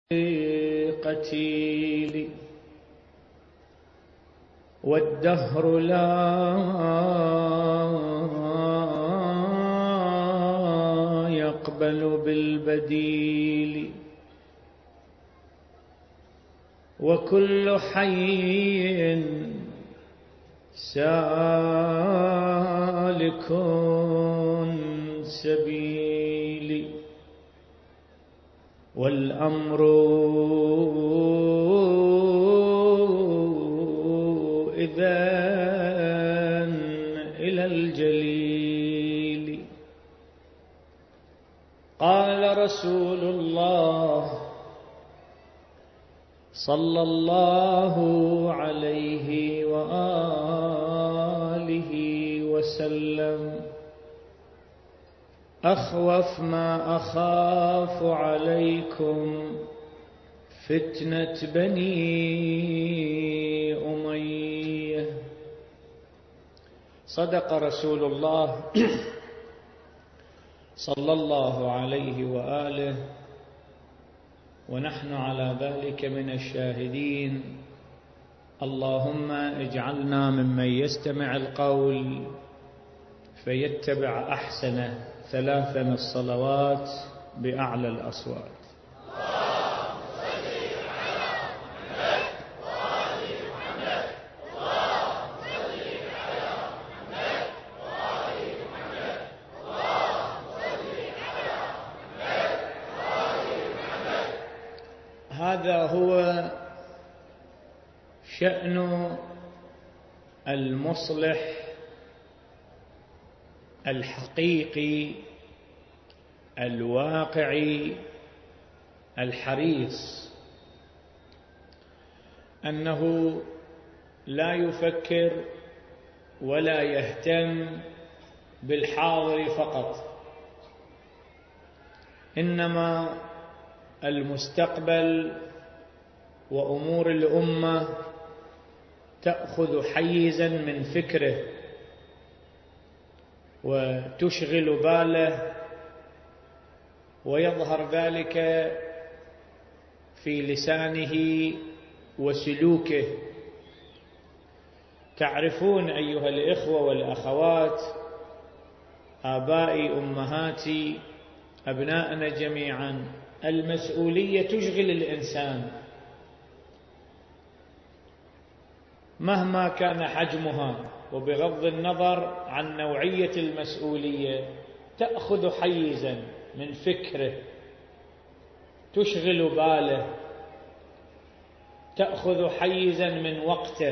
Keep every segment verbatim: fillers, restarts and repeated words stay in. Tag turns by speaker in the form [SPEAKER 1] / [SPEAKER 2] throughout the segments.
[SPEAKER 1] قتيل والدهر لا يقبل بالبديل وكل حي سالك سبيل والأمر إذن إلى الجليل. قال رسول الله صلى الله عليه وآله وسلم: أخوف ما أخاف عليكم فتنة بني أمية. صدق رسول الله صلى الله عليه وآله ونحن على ذلك من الشاهدين. اللهم اجعلنا ممن يستمع القول فيتبع أحسنه. ثلاثا الصلوات بأعلى الأصوات.
[SPEAKER 2] اللهم صل على محمد وآل محمد. اللهم صل على محمد وآل محمد. اللهم صل على محمد وآل محمد.
[SPEAKER 1] هذا هو شأن المصلح الحقيقي الواقعي الحريص، أنه لا يفكر ولا يهتم بالحاضر فقط، إنما المستقبل وأمور الأمة تأخذ حيزا من فكره وتشغل باله، ويظهر ذلك في لسانه وسلوكه. تعرفون أيها الإخوة والأخوات، آبائي أمهاتي أبناءنا جميعا، المسؤولية تشغل الإنسان مهما كان حجمها، وبغض النظر عن نوعية المسؤولية تأخذ حيزا من فكره، تشغل باله، تأخذ حيزا من وقته.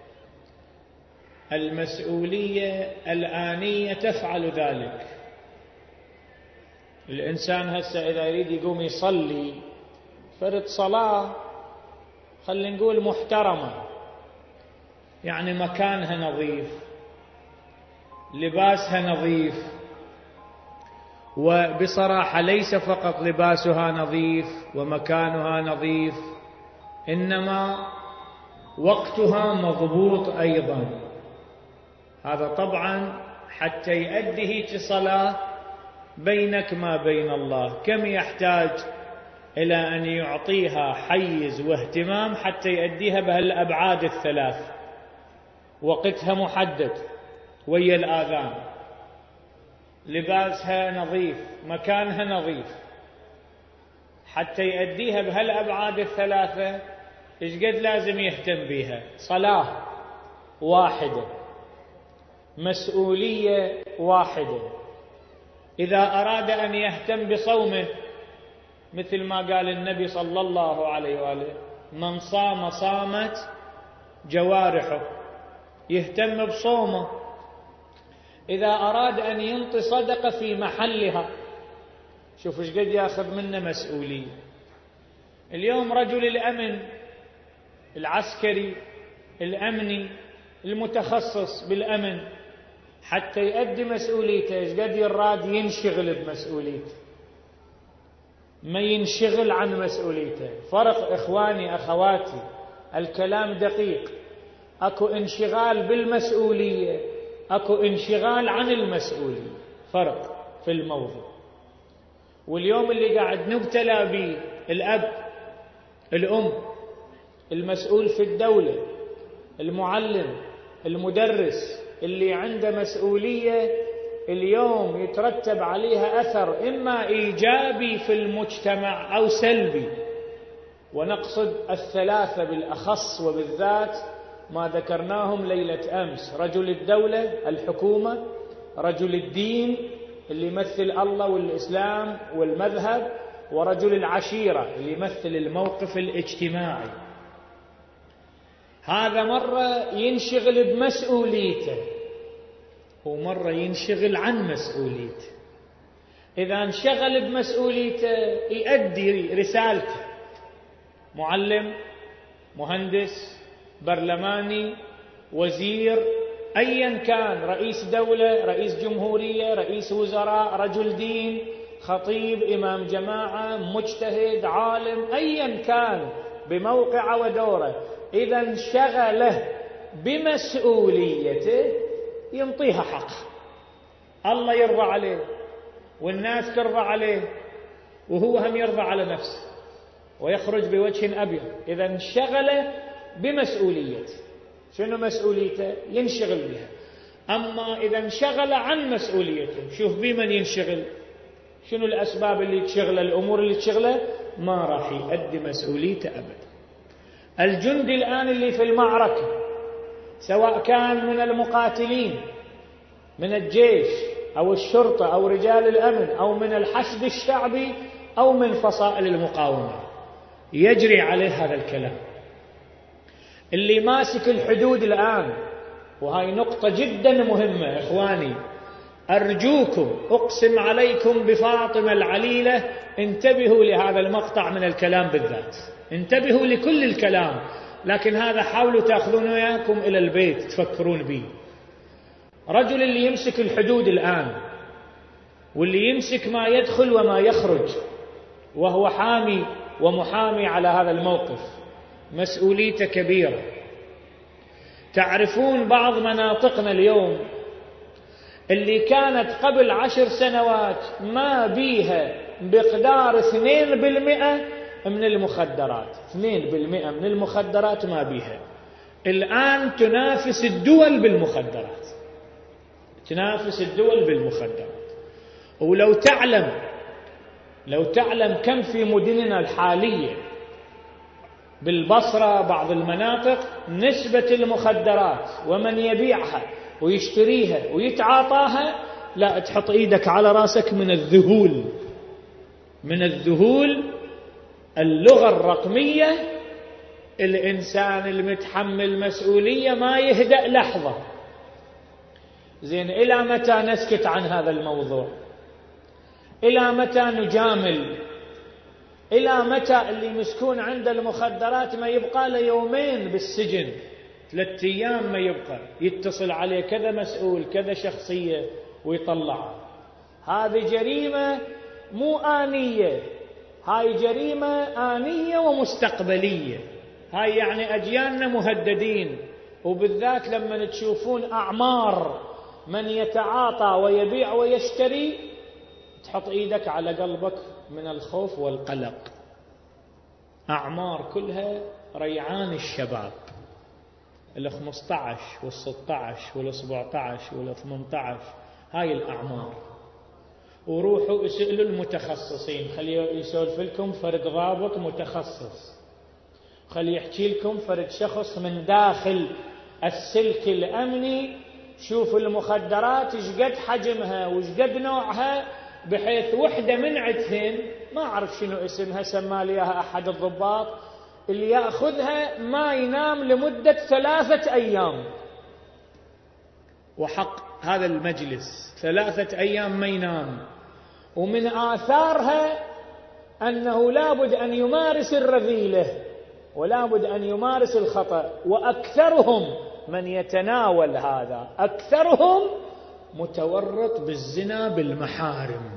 [SPEAKER 1] المسؤولية الآنية تفعل ذلك. الإنسان هسه إذا يريد يقوم يصلي فرض صلاة، خلينا نقول محترمة، يعني مكانها نظيف، لباسها نظيف، وبصراحة ليس فقط لباسها نظيف ومكانها نظيف، إنما وقتها مضبوط أيضا. هذا طبعا حتى يؤدي هيك صلاة بينك ما بين الله، كم يحتاج إلى أن يعطيها حيز واهتمام حتى يؤديها بهالأبعاد الثلاث. وقتها محدد ويا الآذان، لباسها نظيف، مكانها نظيف، حتى يؤديها بهالأبعاد الثلاثة. إيش قد لازم يهتم بها؟ صلاة واحدة، مسؤولية واحدة. إذا أراد أن يهتم بصومه، مثل ما قال النبي صلى الله عليه وآله: من صام صامت جوارحه، يهتم بصومه. إذا أراد أن ينطي صدقة في محلها، شوف ايش قد ياخذ منه مسؤولية. اليوم رجل الأمن العسكري الأمني المتخصص بالأمن، حتى يؤدي مسؤوليته ايش قد يراد ينشغل بمسؤوليته، ما ينشغل عن مسؤوليته. فرق إخواني أخواتي، الكلام دقيق. أكو انشغال بالمسؤولية، أكو انشغال عن المسؤولية، فرق في الموضوع. واليوم اللي قاعد نبتلى به الأب الأم، المسؤول في الدولة، المعلم، المدرس، اللي عنده مسؤولية اليوم يترتب عليها أثر إما إيجابي في المجتمع أو سلبي. ونقصد الثلاثة بالأخص وبالذات ما ذكرناهم ليلة أمس: رجل الدولة الحكومة، رجل الدين اللي يمثل الله والإسلام والمذهب، ورجل العشيرة اللي يمثل الموقف الاجتماعي. هذا مرة ينشغل بمسؤوليته ومرة ينشغل عن مسؤوليته. إذا انشغل بمسؤوليته يؤدي رسالته، معلم، مهندس، برلماني، وزير، أيا كان، رئيس دولة، رئيس جمهورية، رئيس وزراء، رجل دين، خطيب، إمام جماعة، مجتهد، عالم، أيا كان بموقعه ودوره، إذا انشغله بمسؤوليته ينطيها حق، الله يرضى عليه والناس ترضى عليه وهو هم يرضى على نفسه ويخرج بوجه أبيض. إذا انشغل بمسؤوليته. شنو مسؤوليته؟ ينشغل بها. أما إذا انشغل عن مسؤوليته، شوف بمن ينشغل، شنو الأسباب اللي تشغله، الأمور اللي تشغله، ما راح يؤدي مسؤوليته أبدا. الجندي الآن اللي في المعركة، سواء كان من المقاتلين من الجيش أو الشرطة أو رجال الأمن أو من الحشد الشعبي أو من فصائل المقاومة، يجري عليه هذا الكلام. اللي ماسك الحدود الآن، وهاي نقطة جدا مهمة إخواني، أرجوكم أقسم عليكم بفاطمة العليلة، انتبهوا لهذا المقطع من الكلام بالذات، انتبهوا لكل الكلام، لكن هذا حاولوا تأخذون وياكم إلى البيت تفكرون به. رجل اللي يمسك الحدود الآن واللي يمسك ما يدخل وما يخرج وهو حامي ومحامي على هذا الموقف، مسؤوليته كبيرة. تعرفون بعض مناطقنا اليوم اللي كانت قبل عشر سنوات ما بيها بقدار اثنين بالمئة من المخدرات، اثنين بالمئة من المخدرات ما بيها، الآن تنافس الدول بالمخدرات، تنافس الدول بالمخدرات. ولو تعلم لو تعلم كم في مدننا الحالية بالبصرة بعض المناطق نسبة المخدرات ومن يبيعها ويشتريها ويتعاطاها، لا تحط ايدك على راسك من الذهول، من الذهول. اللغة الرقمية، الإنسان المتحمل مسؤولية ما يهدأ لحظة. زين، إلى متى نسكت عن هذا الموضوع؟ إلى متى نجامل؟ إلى متى اللي مسكون عند المخدرات ما يبقى له يومين بالسجن، ثلاثة أيام ما يبقى، يتصل عليه كذا مسؤول كذا شخصية ويطلعه؟ هذه جريمة مو آنية، هاي جريمة آنية ومستقبلية. هاي يعني أجيالنا مهددين. وبالذات لما تشوفون أعمار من يتعاطى ويبيع ويشتري، تحط إيدك على قلبك من الخوف والقلق. أعمار كلها ريعان الشباب، الخمسة عشر والستة عشر والسبعة عشر والثمانية عشر، هاي الأعمار. وروحوا اسألوا المتخصصين، خليه يسولف لكم فرد ضابط متخصص، خليه يحكي لكم فرد شخص من داخل السلك الأمني، شوفوا المخدرات ايش قد حجمها وايش قد نوعها، بحيث وحدة من عدهن ما أعرف شنو اسمها، سمى لي اياها أحد الضباط، اللي يأخذها ما ينام لمدة ثلاثة أيام. وحق هذا المجلس ثلاثة أيام ما ينام. ومن آثارها أنه لابد أن يمارس الرذيلة ولابد أن يمارس الخطأ. وأكثرهم من يتناول هذا، أكثرهم متورط بالزنا بالمحارم.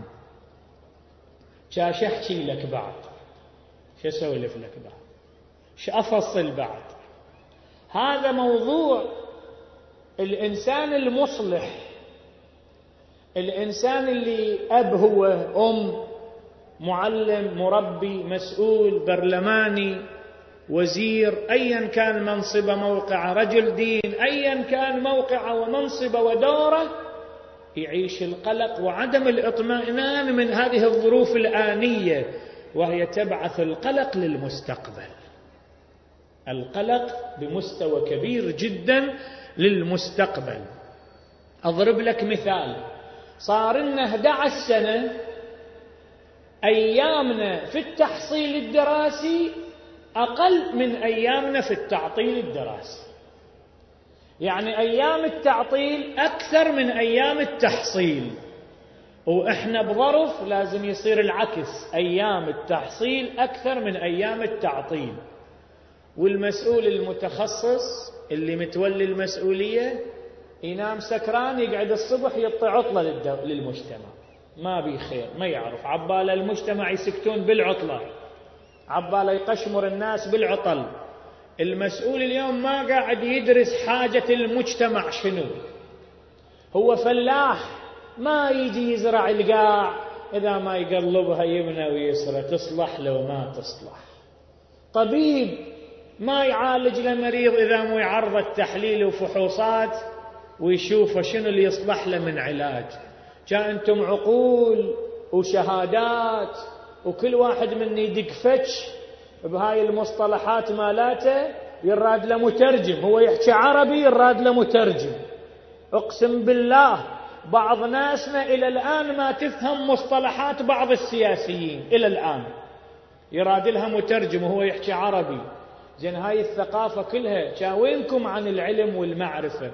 [SPEAKER 1] شاش أحكي لك بعد، شو أسولف لك بعد، شو أفصل بعد. هذا موضوع الإنسان المصلح، الإنسان اللي أب هو، أم، معلم، مربي، مسؤول، برلماني، وزير، أيا كان منصبه موقعه، رجل دين، أيا كان موقعه ومنصبه ودوره، يعيش القلق وعدم الاطمئنان من هذه الظروف الآنية، وهي تبعث القلق للمستقبل. القلق بمستوى كبير جدا للمستقبل. أضرب لك مثال. صار لنا أحد عشر سنة أيامنا في التحصيل الدراسي أقل من أيامنا في التعطيل الدراسي، يعني أيام التعطيل أكثر من أيام التحصيل، وإحنا بظرف لازم يصير العكس، أيام التحصيل أكثر من أيام التعطيل. والمسؤول المتخصص اللي متولي المسؤولية ينام سكران، يقعد الصبح يعطي عطلة للمجتمع، ما بي خير، ما يعرف، عبالة المجتمع يسكتون بالعطلة، عبالة يقشمر الناس بالعطل. المسؤول اليوم ما قاعد يدرس حاجة المجتمع شنو، هو فلاح ما يجي يزرع القاع، إذا ما يقلبها يمنى ويسرى، تصلح لو ما تصلح. طبيب ما يعالج لمريض إذا مو يعرض التحليل وفحوصات ويشوف شنو اللي يصلح له من علاج. جاء أنتم عقول وشهادات، وكل واحد من يدق فتش بهاي المصطلحات مالاته، يراد له مترجم، هو يحكي عربي يراد له مترجم. اقسم بالله بعض ناسنا إلى الآن ما تفهم مصطلحات بعض السياسيين، إلى الآن يراد لها مترجم وهو يحكي عربي. زين هاي الثقافة كلها شاوينكم عن العلم والمعرفة.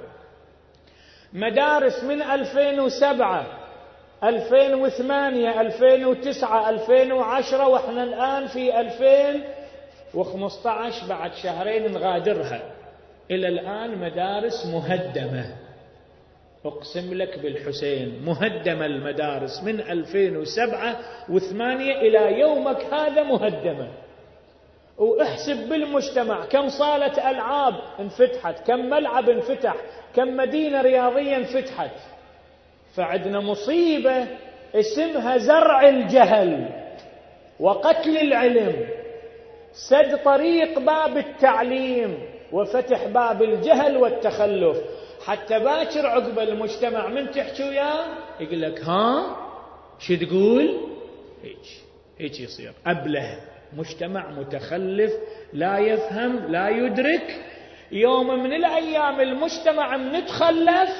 [SPEAKER 1] مدارس من ألفين وسبعة ألفين وثمانية ألفين وتسعة ألفين وعشرة، وإحنا الآن في ألفين وخمسة عشر بعد شهرين نغادرها، إلى الآن مدارس مهدمة. أقسم لك بالحسين مهدمة المدارس من ألفين وسبعة وثمانية إلى يومك هذا مهدمة. واحسب بالمجتمع كم صالة ألعاب انفتحت، كم ملعب انفتح، كم مدينة رياضية انفتحت. فعندنا مصيبة اسمها زرع الجهل وقتل العلم، سد طريق باب التعليم وفتح باب الجهل والتخلف، حتى باكر عقب المجتمع من تحكي وياه يقول لك ها شو تقول، هيك هيك يصير أبله. مجتمع متخلف لا يفهم لا يدرك. يوم من الأيام المجتمع من تخلف،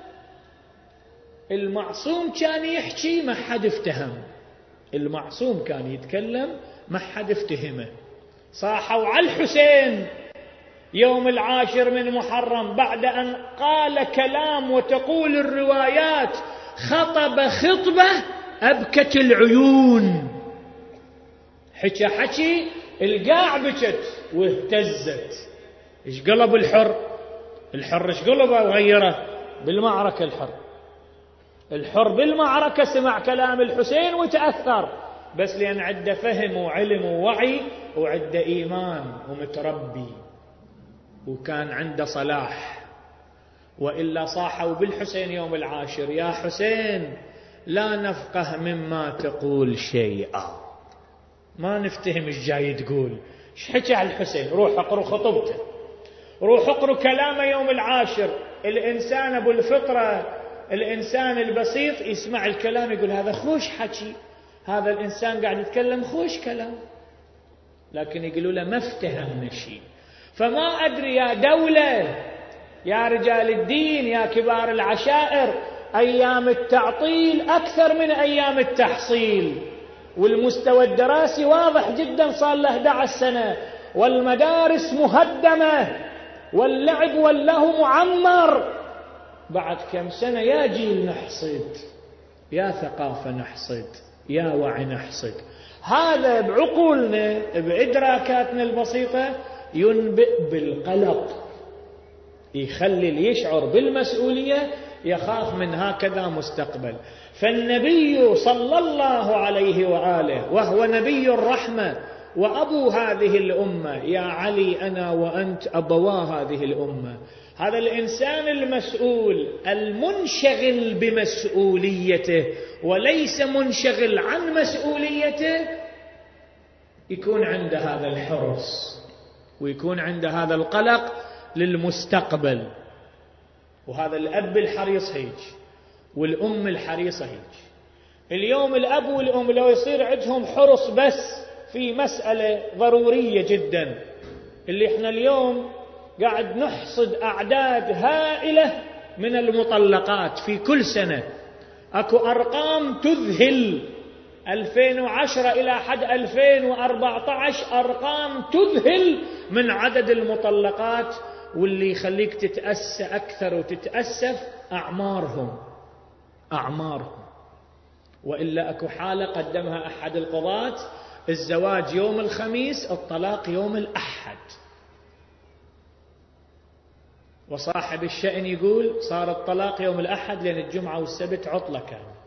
[SPEAKER 1] المعصوم كان يحكي ما حد افتهم، المعصوم كان يتكلم ما حد افتهمه. صاحوا على الحسين يوم العاشر من محرم بعد أن قال كلام، وتقول الروايات خطب خطبة أبكت العيون، حكى حكي القاع بكت واهتزت. ايش قلب الحر؟ الحر ايش قلبه وغيره بالمعركة؟ الحر الحر بالمعركة سمع كلام الحسين وتأثر، بس لأن عنده فهم وعلم ووعي وعنده إيمان ومتربي وكان عنده صلاح. وإلا صاحوا بالحسين يوم العاشر يا حسين لا نفقه مما تقول شيئا، ما نفتهم ايش جاي تقول، ايش حكى على الحسين، روح اقروا خطبته، روح اقروا كلامه يوم العاشر. الإنسان أبو الفطرة، الإنسان البسيط يسمع الكلام يقول هذا خوش حكي، هذا الإنسان قاعد يتكلم خوش كلام، لكن يقولوا له ما افتهمنا شيء. فما أدري يا دولة، يا رجال الدين، يا كبار العشائر، أيام التعطيل أكثر من أيام التحصيل، والمستوى الدراسي واضح جدا صار له أحد عشر سنة، والمدارس مهدمة، واللعب واللهو معمر. بعد كم سنة يا جيل نحصد، يا ثقافة نحصد، يا وعي نحصد. هذا بعقولنا بإدراكاتنا البسيطة ينبئ بالقلق، يخلي اللي يشعر بالمسؤولية يخاف من هكذا مستقبل. فالنبي صلى الله عليه وآله وهو نبي الرحمة وأبو هذه الأمة، يا علي أنا وأنت أبوا هذه الأمة، هذا الإنسان المسؤول المنشغل بمسؤوليته وليس منشغل عن مسؤوليته، يكون عنده هذا الحرص ويكون عنده هذا القلق للمستقبل. وهذا الأب الحريص هيك والأم الحريصة هيك. اليوم الأب والأم لو يصير عندهم حرص بس في مسألة ضرورية جدا، اللي احنا اليوم قاعد نحصد أعداد هائلة من المطلقات في كل سنة. أكو أرقام تذهل، ألفين وعشرة إلى حد ألفين وأربعة عشر أرقام تذهل من عدد المطلقات، واللي يخليك تتأسى أكثر وتتأسف أعمارهم أعمارهم وإلا أكو حالة قدمها أحد القضاة: الزواج يوم الخميس، الطلاق يوم الأحد. وصاحب الشأن يقول صار الطلاق يوم الأحد لأن الجمعة والسبت عطلة كانت،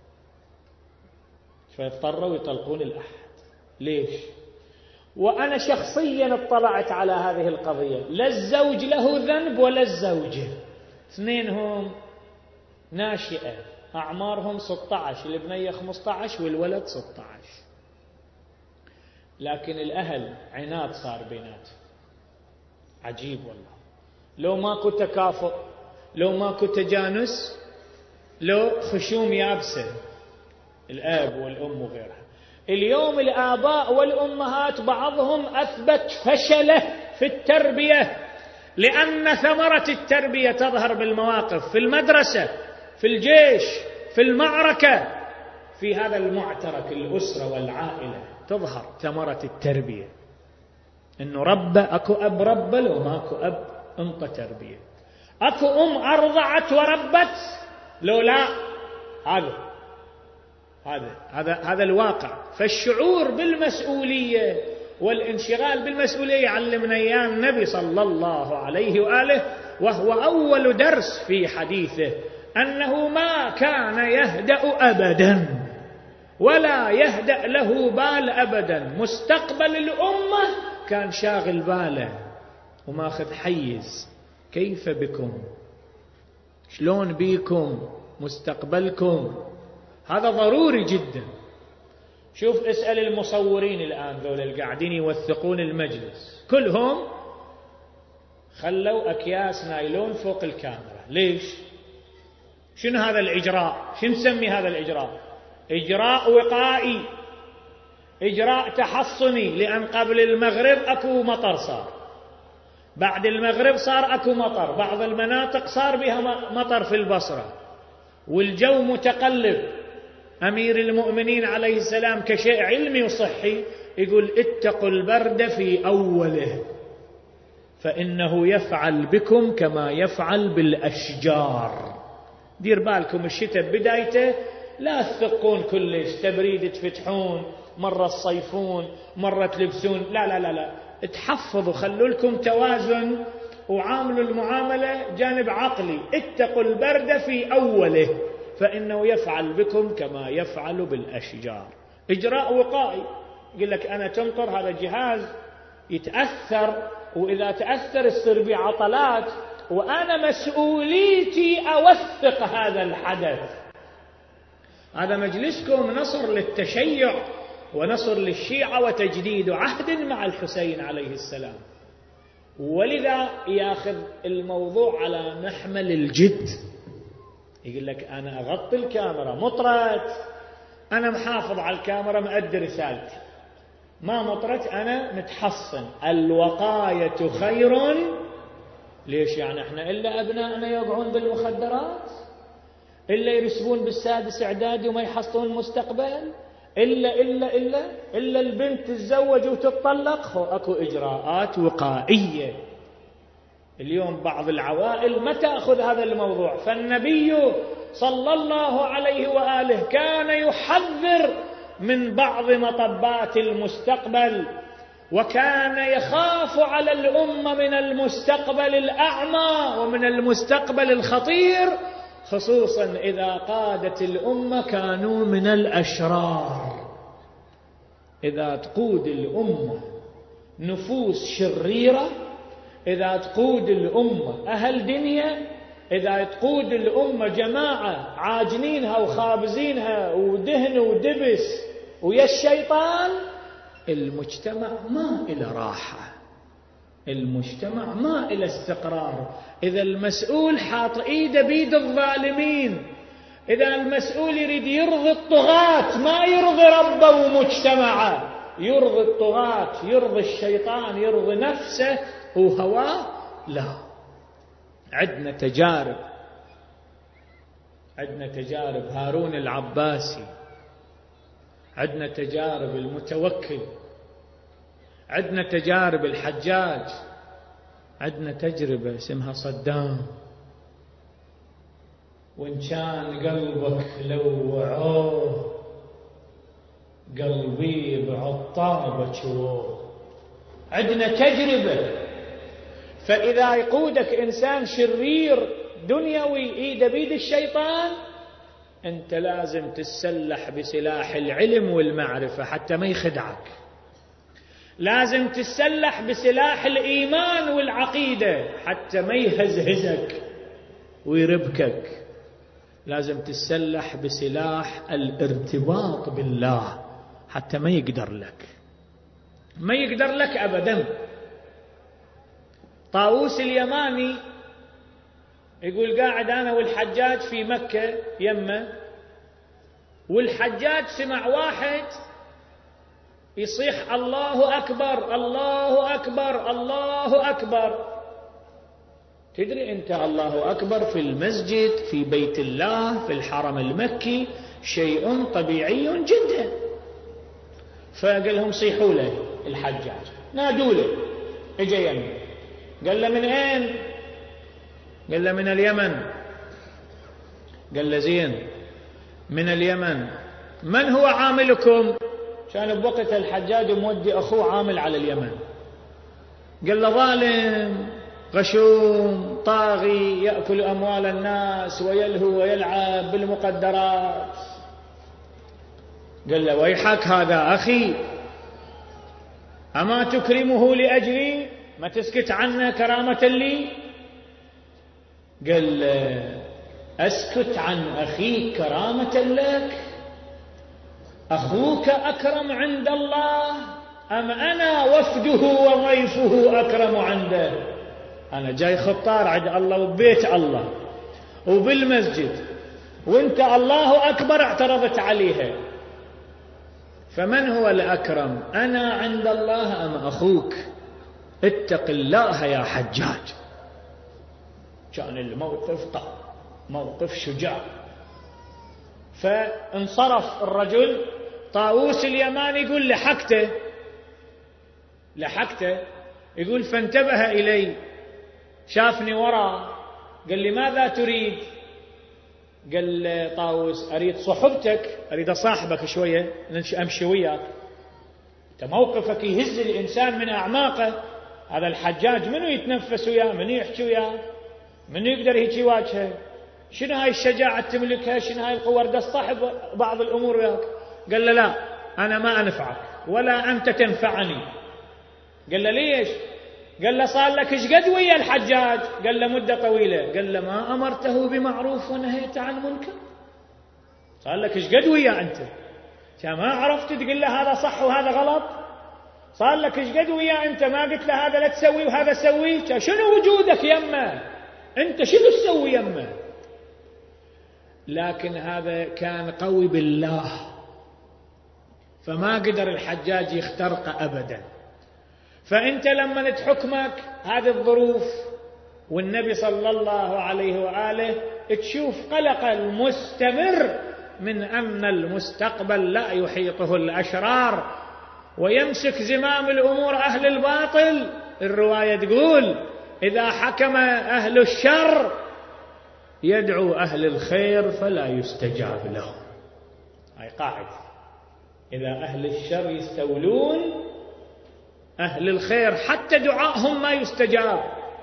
[SPEAKER 1] فاضطروا يطلقون الأحد. ليش؟ وأنا شخصيا اطلعت على هذه القضية، لا الزوج له ذنب ولا الزوجة، اثنينهم ناشئة أعمارهم ستة عشر، البنية خمسة عشر والولد ستة عشر، لكن الأهل عناد صار بيناتهم. عجيب والله. لو ماكو تكافؤ، لو ماكو تجانس، لو خشوم يابسة الآب والأم وغيرها. اليوم الآباء والأمهات بعضهم أثبت فشله في التربية، لأن ثمرة التربية تظهر بالمواقف، في المدرسة، في الجيش، في المعركة، في هذا المعترك الأسرة والعائلة تظهر ثمرة التربية. إنه رب أكو أب رب لو ماكو أب انطى تربية، أكو أم أرضعت وربت لو لا. هذا هذا هذا هذا الواقع. فالشعور بالمسؤولية والانشغال بالمسؤولية يعلمنا إياه النبي صلى الله عليه وآله، وهو أول درس في حديثه أنه ما كان يهدأ أبدا ولا يهدأ له بال أبدا. مستقبل الأمة كان شاغل باله وماخذ حيز. كيف بكم؟ شلون بيكم مستقبلكم؟ هذا ضروري جدا. شوف اسأل المصورين الآن ذول القاعدين يوثقون المجلس، كلهم خلوا أكياس نايلون فوق الكاميرا. ليش؟ شنو هذا الإجراء؟ شنو نسمي هذا الإجراء؟ إجراء وقائي، إجراء تحصني، لأن قبل المغرب أكو مطر صار، بعد المغرب صار أكو مطر، بعض المناطق صار بها مطر في البصرة، والجو متقلب. أمير المؤمنين عليه السلام كشيء علمي وصحي يقول اتقوا البرد في أوله فإنه يفعل بكم كما يفعل بالأشجار. دير بالكم الشتاء بدايته لا تثقون كلش، تبريد تفتحون، مرة تصيفون، مرة تلبسون، لا لا لا لا، تحفظوا، خلوا لكم توازن وعاملوا المعاملة جانب عقلي. اتقوا البرد في أوله فإنه يفعل بكم كما يفعل بالأشجار. إجراء وقائي. يقول لك أنا تمطر، هذا جهاز يتأثر، وإذا تأثر يصير به عطلات، وأنا مسؤوليتي أوثق هذا الحدث. هذا مجلسكم نصر للتشيع ونصر للشيعة وتجديد عهد مع الحسين عليه السلام، ولذا ياخذ الموضوع على محمل الجد. يقول لك أنا أغطي الكاميرا، مطرت أنا محافظ على الكاميرا، مؤدي رسالتي، ما مطرت أنا متحصن. الوقاية خير. ليش يعني احنا إلا أبنائنا يوقعون بالمخدرات، إلا يرسبون بالسادس إعدادي وما يحصلون المستقبل، إلا إلا إلا إلا البنت تتزوج وتطلق، هو أكو إجراءات وقائية. اليوم بعض العوائل ما تأخذ هذا الموضوع، فالنبي صلى الله عليه وآله كان يحذر من بعض مطبات المستقبل، وكان يخاف على الأمة من المستقبل الأعمى ومن المستقبل الخطير، خصوصا إذا قادت الأمة كانوا من الأشرار. إذا تقود الأمة نفوس شريرة، إذا تقود الأمة أهل دنيا، إذا تقود الأمة جماعة عاجنينها وخابزينها ودهن ودبس ويا الشيطان، المجتمع ما إلى راحة. المجتمع ما إلى استقرار إذا المسؤول حاط إيده بيد الظالمين. إذا المسؤول يريد يرضي الطغاة ما يرضي ربه ومجتمعه، يرضي الطغاة، يرضي الشيطان، يرضي نفسه وهواه. لا، عندنا تجارب، عندنا تجارب هارون العباسي، عندنا تجارب المتوكل، عندنا تجارب الحجاج، عندنا تجربة اسمها صدام. وإن كان قلبك لوعوه قلبي بعطابة شووه. عندنا تجربة. فإذا يقودك إنسان شرير دنيوي إيده بيد الشيطان، أنت لازم تسلح بسلاح العلم والمعرفة حتى ما يخدعك. لازم تسلح بسلاح الإيمان والعقيدة حتى ما يهزهزك ويربكك. لازم تسلح بسلاح الارتباط بالله حتى ما يقدر لك، ما يقدر لك أبدا. طاووس اليماني يقول قاعد أنا والحجاج في مكة يمه، والحجاج سمع واحد يصيح الله أكبر الله أكبر الله أكبر. تدري أنت الله أكبر في المسجد في بيت الله في الحرم المكي شيء طبيعي جدا. فقال لهم صيحوا له الحجاج، نادوا له، اجى يمه. قال له من أين؟ قال له من اليمن. قال له زين، من اليمن، من هو عاملكم؟ كان بوقت الحجاج مودي أخوه عامل على اليمن. قال له ظالم غشوم طاغي يأكل أموال الناس ويلهو ويلعب بالمقدرات. قال له ويحك هذا أخي، أما تكرمه لأجلي؟ ما تسكت عنه كرامة لي؟ قال أسكت عن أخيك كرامة لك؟ أخوك أكرم عند الله أم أنا وفده وضيفه أكرم عنده؟ أنا جاي خطار عند الله وبيت الله وبالمسجد، وانت الله أكبر اعترضت عليها، فمن هو الأكرم، أنا عند الله أم أخوك؟ اتق الله يا حجاج. كان الموقف طب موقف شجاع. فانصرف الرجل. طاووس اليماني يقول لحقته لحقته يقول فانتبه إلي، شافني وراء، قال لي ماذا تريد؟ قال طاووس أريد صحبتك، أريد أصاحبك شوية أمشي وياك. أنت موقفك يهز الإنسان من أعماقه. هذا الحجاج منو يتنفس وياه، منو يحكي وياه، منو يقدر يجي واجهه؟ شنو هاي الشجاعة تملكها؟ شنو هاي القوة؟ أريد أصطحب بعض الأمور وياك. قال له لا، أنا ما أنفعك ولا أنت تنفعني. قال له ليش؟ قال له صار لك ايش قد ويا الحجاج؟ قال له مدة طويلة. قال له ما أمرته بمعروف ونهيت عن منكر؟ صار لك ايش قد ويا أنت؟ ما عرفت تقول له هذا صح وهذا غلط؟ صار لك ايش قد ويا أنت ما قلت له هذا لا تسوي وهذا سوي؟ شنو وجودك يمه؟ أنت شنو تسوي يمه؟ لكن هذا كان قوي بالله، فما قدر الحجاج يخترق أبدا. فأنت لما تحكمك هذه الظروف والنبي صلى الله عليه وآله تشوف قلق المستمر من أن المستقبل لا يحيطه الأشرار ويمسك زمام الأمور أهل الباطل. الرواية تقول إذا حكم أهل الشر يدعو أهل الخير فلا يستجاب لهم. هاي قاعدة، إذا أهل الشر يستولون أهل الخير حتى دعائهم ما يستجاب.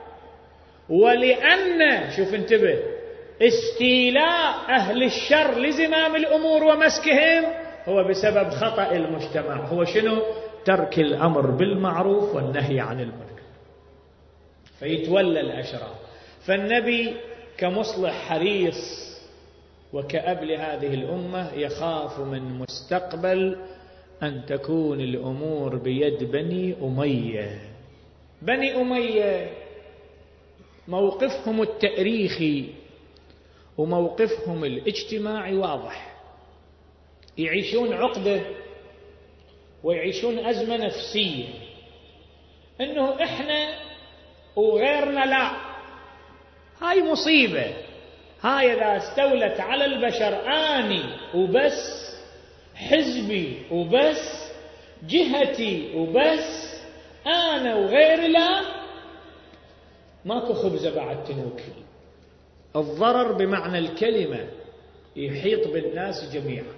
[SPEAKER 1] ولأن شوف انتبه استيلاء أهل الشر لزمام الأمور ومسكهم هو بسبب خطأ المجتمع. هو شنو؟ ترك الأمر بالمعروف والنهي عن المنكر، فيتولى الأشرار. فالنبي كمصلح حريص وكأب لهذه الأمة يخاف من مستقبل أن تكون الأمور بيد بني أمية. بني أمية موقفهم التاريخي وموقفهم الاجتماعي واضح، يعيشون عقدة ويعيشون أزمة نفسية إنه إحنا وغيرنا لا. هاي مصيبة، هاي إذا استولت على البشر آني وبس، حزبي وبس، جهتي وبس، أنا وغيري لا، ماكو خبزة بعد تنوكل. الضرر بمعنى الكلمة يحيط بالناس جميعا.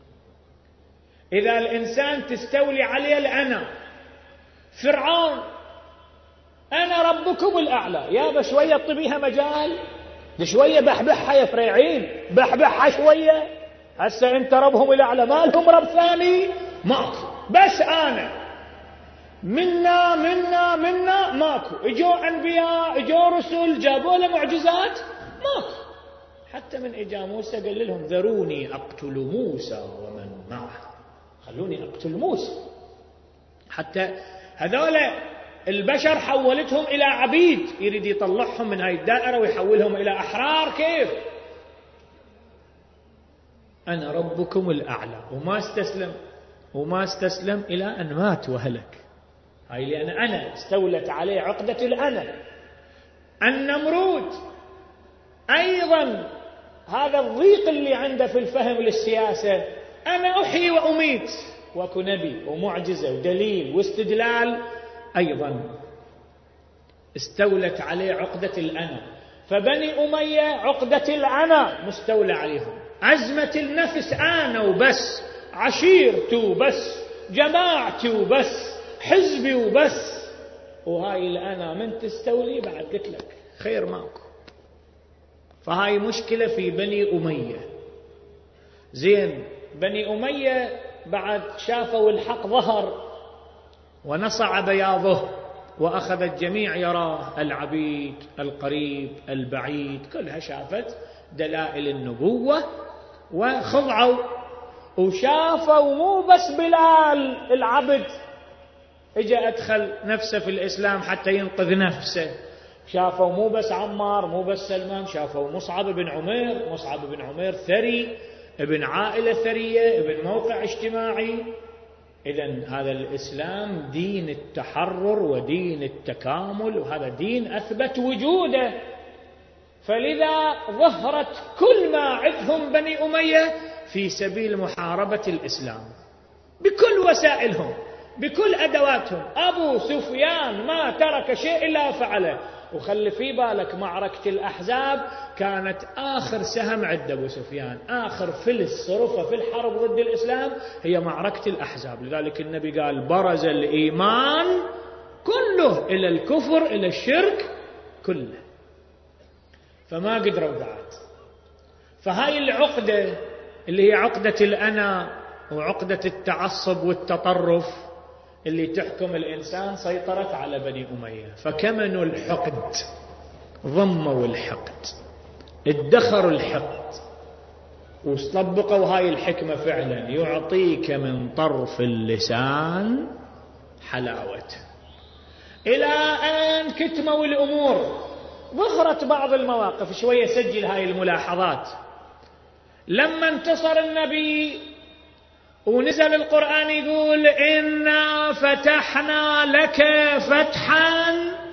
[SPEAKER 1] إذا الإنسان تستولي عليه الأنا، فرعون أنا ربكم الأعلى، يا بشوية طبيها مجال، شوية بحبحها يا فريعين، بحبحها شوية، هسه أنت ربهم الأعلى، ما لهم رب ثاني ماكو، بس أنا منا منا منا ماكو. اجوا أنبياء، اجوا رسل، جابوا له معجزات، ماكو. حتى من اجا موسى قال لهم ذروني أقتل موسى ومن معه، خلوني أقتل موسى. حتى هذول البشر حولتهم إلى عبيد، يريد يطلعهم من هاي الدائرة ويحولهم إلى أحرار. كيف؟ أنا ربكم الأعلى، وما استسلم وما استسلم إلى أن مات وهلك. هاي لأن أنا استولت عليه عقدة الأنا. النمرود أيضا هذا الضيق اللي عنده في الفهم للسياسة، أنا أحيي وأميت، وأكو نبي ومعجزة ودليل واستدلال، أيضا استولت عليه عقدة الأنا. فبني أمية عقدة الأنا مستولى عليهم، عزمة النفس أنا وبس، عشيرتي وبس، جماعتي وبس، حزبي وبس. وهاي الأنا من تستولي بعد قلت لك خير ماكو. فهاي مشكلة في بني أمية. زين، بني أمية بعد شافوا الحق ظهر ونصع بياضه، وأخذ الجميع يراه، العبيد، القريب، البعيد، كلها شافت دلائل النبوة وخضعوا. وشافوا مو بس بلال العبد اجا أدخل نفسه في الإسلام حتى ينقذ نفسه، شافوا مو بس عمار، مو بس سلمان، شافوا مصعب بن عمير. مصعب بن عمير ثري، ابن عائلة ثرية، ابن موقع اجتماعي. إذن هذا الإسلام دين التحرر ودين التكامل، وهذا دين أثبت وجوده. فلذا ظهرت كل ما عدهم بني أمية في سبيل محاربة الإسلام بكل وسائلهم، بكل أدواتهم. أبو سفيان ما ترك شيء إلا فعله. وخلي في بالك معركة الأحزاب كانت آخر سهم عند أبو سفيان، آخر فلس صرفه في الحرب ضد الإسلام هي معركة الأحزاب. لذلك النبي قال برز الإيمان كله إلى الكفر إلى الشرك كله، فما قدروا بعد. فهاي العقدة اللي هي عقدة الأنا وعقدة التعصب والتطرف اللي تحكم الإنسان سيطرت على بني أمية. فكمنوا الحقد، ضموا الحقد، ادخروا الحقد، وطبقوا هاي الحكمة فعلا، يعطيك من طرف اللسان حلاوته، إلى أن كتموا الأمور. ظهرت بعض المواقف، شوية سجل هاي الملاحظات. لما انتصر النبي ونزل القرآن يقول إنا فتحنا لك فتحا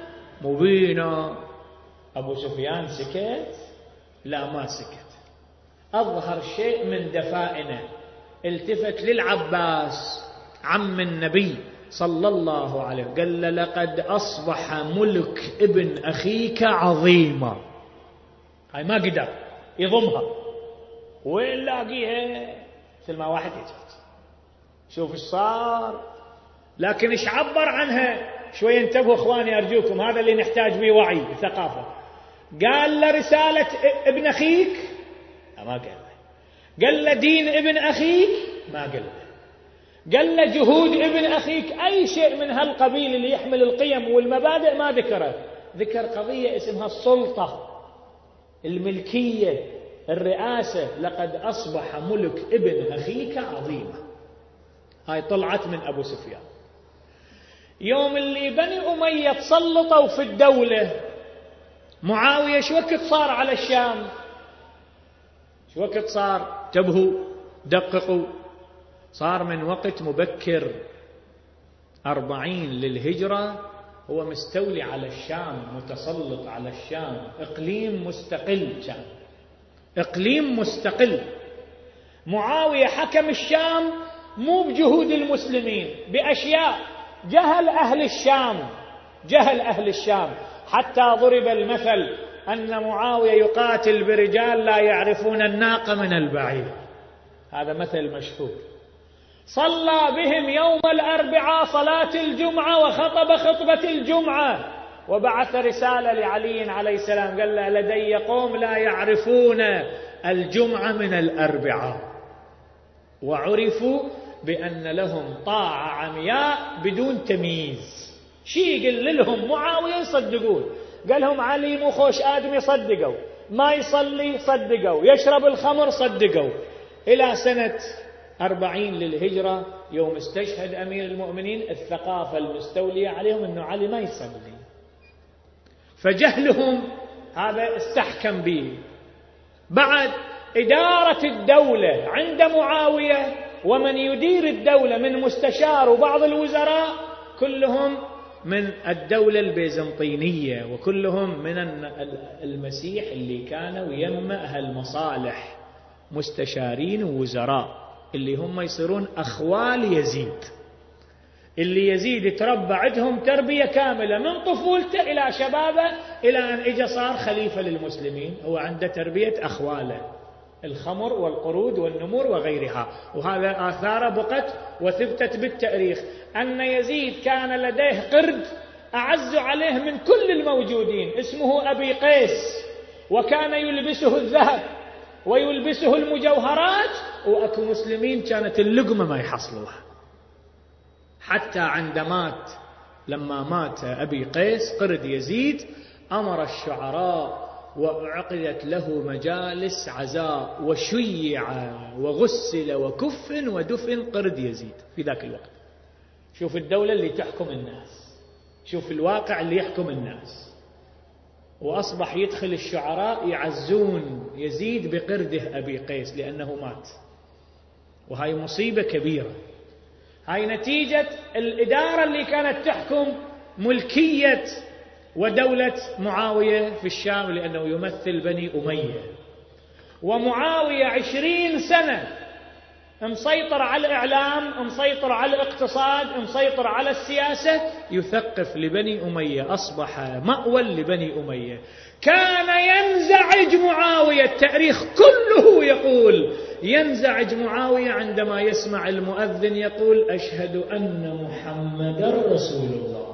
[SPEAKER 1] مبينا، أبو سفيان سكت؟ لا، ما سكت. أظهر شيء من دفائنه، التفت للعباس عم النبي صلى الله عليه قال له لقد أصبح ملك ابن أخيك عظيما. هاي ما قدر يضمها، وين لاقيها؟ مثل ما واحد يجي شوف ايش صار، لكن ايش عبر عنها. شوي انتبهوا اخواني ارجوكم، هذا اللي نحتاج به وعي وثقافه. قال له رساله ابن اخيك، ما قال له. قال له دين ابن اخيك، ما قال له. قال له جهود ابن اخيك، اي شيء من هالقبيل اللي يحمل القيم والمبادئ ما ذكره. ذكر قضيه اسمها السلطه، الملكيه، الرئاسه. لقد اصبح ملك ابن اخيك عظيما. هاي طلعت من أبو سفيان. يوم اللي بني أمية تسلطوا في الدولة، معاوية شو وقت صار على الشام؟ شو وقت صار؟ انتبهوا دققوا، صار من وقت مبكر أربعين للهجرة، هو مستولي على الشام، متسلط على الشام، إقليم مستقل كان، إقليم مستقل. معاوية حكم الشام مو بجهود المسلمين، بأشياء جهل أهل الشام، جهل أهل الشام، حتى ضرب المثل أن معاوية يقاتل برجال لا يعرفون الناقة من البعير، هذا مثل مشهور. صلى بهم يوم الأربعاء صلاة الجمعة وخطب خطبة الجمعة، وبعث رسالة لعلي عليه السلام قال له لدي قوم لا يعرفون الجمعة من الأربعاء، وعرفوا بأن لهم طاعة عمياء بدون تمييز. شي يقول لهم معاوية يصدقون، قال لهم علي مو خوش آدم يصدقوا، ما يصلي صدقوا، يشرب الخمر صدقوا. إلى سنة أربعين للهجرة يوم استشهد أمير المؤمنين، الثقافة المستولية عليهم أنه علي ما يصلي، فجهلهم هذا استحكم به. بعد إدارة الدولة عند معاوية، ومن يدير الدولة من مستشار وبعض الوزراء كلهم من الدولة البيزنطينية، وكلهم من المسيح اللي كانوا يمأ المصالح، مستشارين ووزراء اللي هم يصيرون أخوال يزيد، اللي يزيد تربى عندهم تربية كاملة من طفولته إلى شبابه إلى أن إجا صار خليفة للمسلمين، هو عنده تربية أخواله، الخمر والقرود والنمور وغيرها. وهذا آثار بقت وثبتت بالتاريخ أن يزيد كان لديه قرد أعز عليه من كل الموجودين اسمه أبي قيس، وكان يلبسه الذهب ويلبسه المجوهرات، وأكو مسلمين كانت اللقمة ما يحصلوها. حتى عند مات، لما مات أبي قيس قرد يزيد، أمر الشعراء وعقدت له مجالس عزاء وشيع وغسل وكفن ودفن قرد يزيد في ذاك الوقت. شوف الدولة اللي تحكم الناس، شوف الواقع اللي يحكم الناس. وأصبح يدخل الشعراء يعزون يزيد بقرده أبي قيس لأنه مات، وهاي مصيبة كبيرة. هاي نتيجة الإدارة اللي كانت تحكم ملكية ودولة معاوية في الشام، لأنه يمثل بني أمية. ومعاوية عشرين سنة مسيطر على الإعلام، مسيطر على الاقتصاد، مسيطر على السياسة، يثقف لبني أمية، أصبح مأوى لبني أمية. كان ينزعج معاوية، التاريخ كله يقول ينزعج معاوية عندما يسمع المؤذن يقول أشهد أن محمدا رسول الله.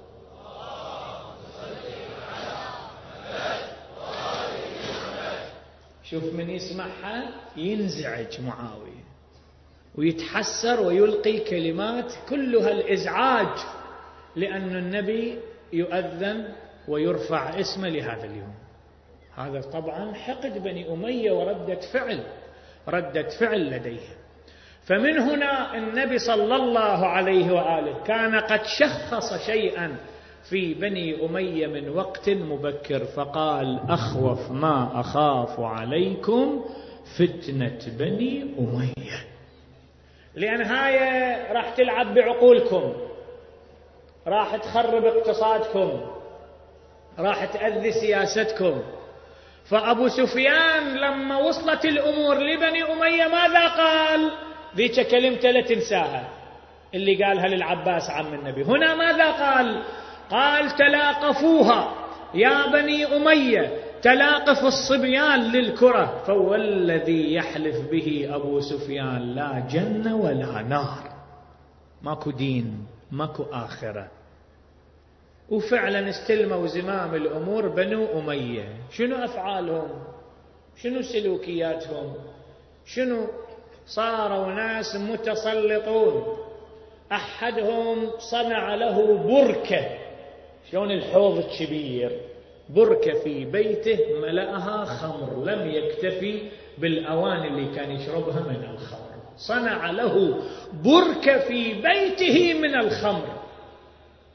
[SPEAKER 1] شوف من يسمعها ينزعج معاوية ويتحسر ويلقي كلمات كلها الإزعاج، لأن النبي يؤذن ويرفع اسمه لهذا اليوم. هذا طبعا حقد بني أمية وردة فعل، ردة فعل لديهم. فمن هنا النبي صلى الله عليه وآله كان قد شخص شيئا في بني أمية من وقت مبكر، فقال أخوف ما أخاف عليكم فتنة بني أمية، لأن هاي راح تلعب بعقولكم، راح تخرب اقتصادكم، راح تأذي سياستكم. فأبو سفيان لما وصلت الأمور لبني أمية ماذا قال؟ ذيك كلمته لا تنساها اللي قالها للعباس عم النبي. هنا ماذا قال؟ قال تلاقفوها يا بني أمية، تلاقف الصبيان للكرة، فوالذي يحلف به أبو سفيان لا جنة ولا نار، ماكو دين ماكو آخرة. وفعلا استلموا زمام الأمور بنو أمية. شنو أفعالهم؟ شنو سلوكياتهم؟ شنو؟ صاروا ناس متسلطون. أحدهم صنع له بركة، شلون الحوض الكبير، بركة في بيته ملأها خمر، لم يكتفي بالأواني اللي كان يشربها من الخمر، صنع له بركة في بيته من الخمر.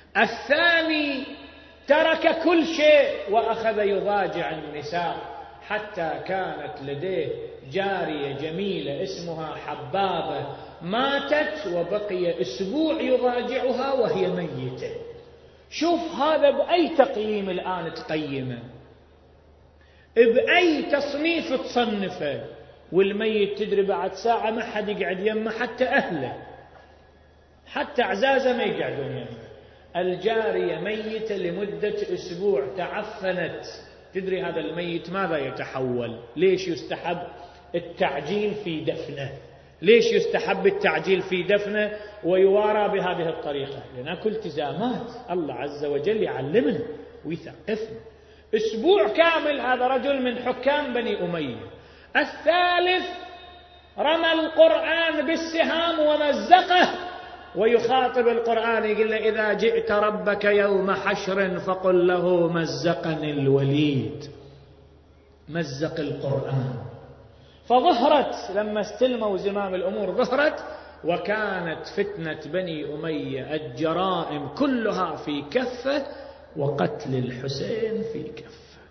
[SPEAKER 1] الثاني ترك كل شيء وأخذ يضاجع النساء، حتى كانت لديه جارية جميلة اسمها حبابة ماتت وبقي أسبوع يضاجعها وهي ميتة. شوف هذا بأي تقييم الآن تقيمه، بأي تصنيف تصنفه. والميت تدري بعد ساعة ما حد يقعد يمه، حتى أهله حتى عزازة ما يقعدون يمه. الجارية ميتة لمدة أسبوع تعفنت، تدري هذا الميت ماذا يتحول؟ ليش يستحب التعجيل في دفنه؟ ليش يستحب التعجيل في دفنه ويوارى بهذه الطريقة؟ لأن أكل التزامات الله عز وجل يعلمنا ويثقفنا. أسبوع كامل هذا رجل من حكام بني أمية. الثالث رمى القرآن بالسهام ومزقه، ويخاطب القرآن يقول له إذا جئت ربك يوم حشر فقل له مزقني الوليد. مزق القرآن. فظهرت لما استلموا زمام الأمور ظهرت، وكانت فتنة بني أمية الجرائم كلها في كفة، وقتل الحسين في كفة.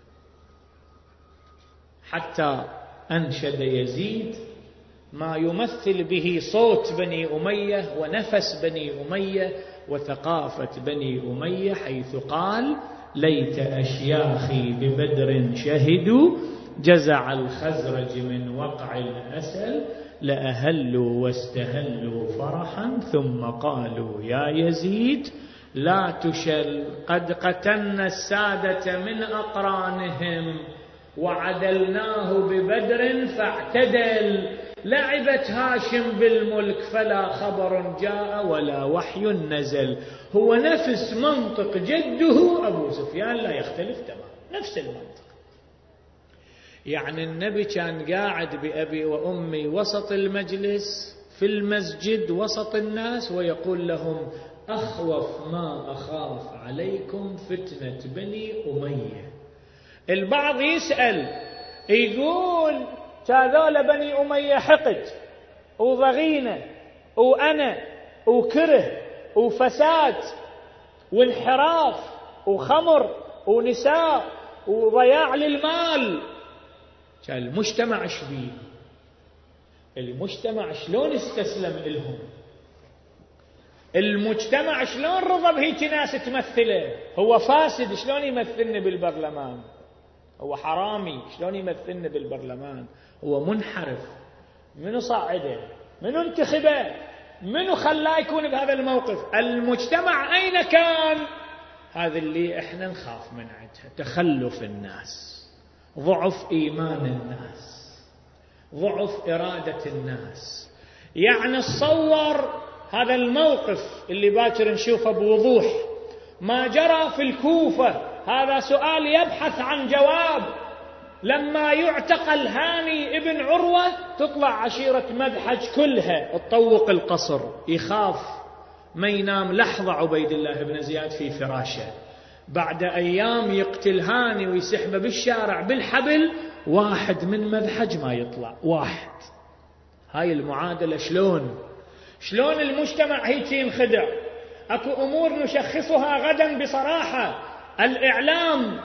[SPEAKER 1] حتى أنشد يزيد ما يمثل به صوت بني أمية ونفس بني أمية وثقافة بني أمية، حيث قال ليت أشياخي ببدر شهدوا جزع الخزرج من وقع الأسل لأهلوا واستهلوا فرحا ثم قالوا يا يزيد لا تشل قد قتلنا السادة من أقرانهم وعدلناه ببدر فاعتدل لعبت هاشم بالملك فلا خبر جاء ولا وحي نزل. هو نفس منطق جده أبو سفيان لا يختلف تماما، نفس المنطق. يعني النبي كان قاعد بأبي وأمي وسط المجلس في المسجد وسط الناس ويقول لهم أخوف ما أخاف عليكم فتنة بني أمية. البعض يسأل يقول هذول بني أمية حقد وضغينة وأنا وكره وفساد وانحراف وخمر ونساء وضياع للمال. المجتمع شبيه، المجتمع شلون استسلم إلهم؟ المجتمع شلون رضى بهيك ناس تمثله؟ هو فاسد شلون يمثلنا بالبرلمان؟ هو حرامي شلون يمثلنا بالبرلمان؟ هو منحرف منو صعده؟ منو انتخبه؟ منو خلاه يكون بهذا الموقف؟ المجتمع أين كان؟ هذا اللي احنا نخاف من عندها، تخلف الناس، ضعف إيمان الناس، ضعف إرادة الناس. يعني تصور هذا الموقف اللي باكر نشوفه بوضوح، ما جرى في الكوفة، هذا سؤال يبحث عن جواب. لما يعتقل هاني ابن عروة تطلع عشيرة مدحج كلها تطوق القصر، يخاف ما ينام لحظة عبيد الله بن زياد في فراشه. بعد أيام يقتل هاني ويسحبه بالشارع بالحبل، واحد من مدحج ما يطلع واحد. هاي المعادلة شلون شلون المجتمع هيك ينخدع؟ أكو أمور نشخصها غدا بصراحة. الإعلام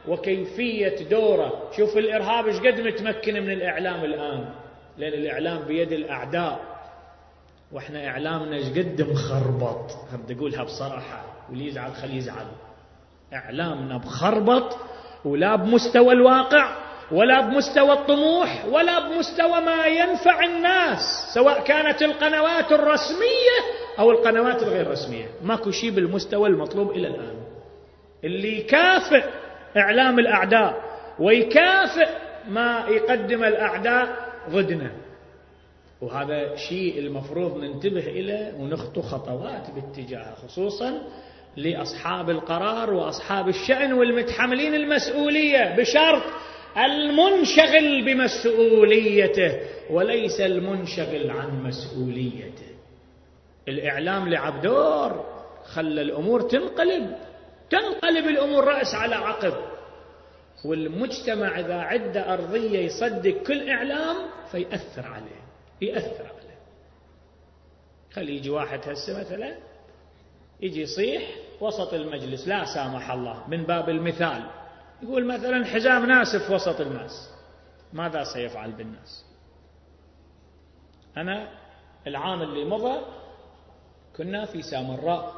[SPEAKER 1] وكيفية دوره، شوف الإرهاب ايش قد متمكن من الإعلام الآن، لأن الإعلام بيد الأعداء، وإحنا إعلامنا ايش قد مخربط. بدي أقولها بصراحة واللي يزعل خليه يزعل. إعلامنا مخربط، ولا بمستوى الواقع ولا بمستوى الطموح ولا بمستوى ما ينفع الناس، سواء كانت القنوات الرسمية أو القنوات الغير رسمية. ماكو شيء بالمستوى المطلوب إلى الآن اللي يكافئ إعلام الأعداء ويكافئ ما يقدم الأعداء ضدنا. وهذا شيء المفروض ننتبه إليه ونخطو خطوات باتجاهه، خصوصا لأصحاب القرار وأصحاب الشأن والمتحملين المسؤولية، بشرط المنشغل بمسؤوليته وليس المنشغل عن مسؤوليته. الإعلام لعب دور، خلى الأمور تنقلب تنقلب الأمور رأس على عقب. والمجتمع إذا عدة أرضية يصدق كل إعلام فيأثر عليه يأثر عليه. خلي يجي واحد هسه مثلا يجي يصيح وسط المجلس لا سامح الله من باب المثال، يقول مثلا حزام ناسف وسط الناس، ماذا سيفعل بالناس؟ أنا العام اللي مضى كنا في سامراء،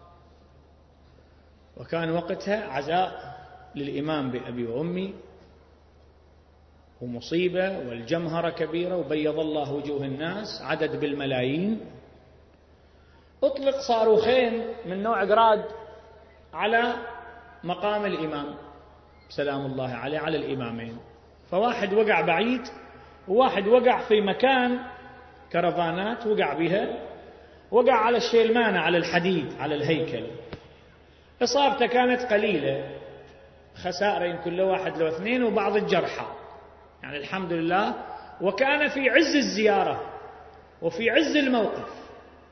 [SPEAKER 1] وكان وقتها عزاء للإمام بأبي وأمي ومصيبة والجمهرة كبيرة وبيض الله وجوه الناس عدد بالملايين. أطلق صاروخين من نوع جراد على مقام الإمام سلام الله عليه، على الإمامين، فواحد وقع بعيد وواحد وقع في مكان كرفانات وقع بها، وقع على الشيلمانة على الحديد على الهيكل. إصابته كانت قليلة، خسائر يمكن له واحد لو اثنين وبعض الجرحى، يعني الحمد لله. وكان في عز الزيارة وفي عز الموقف،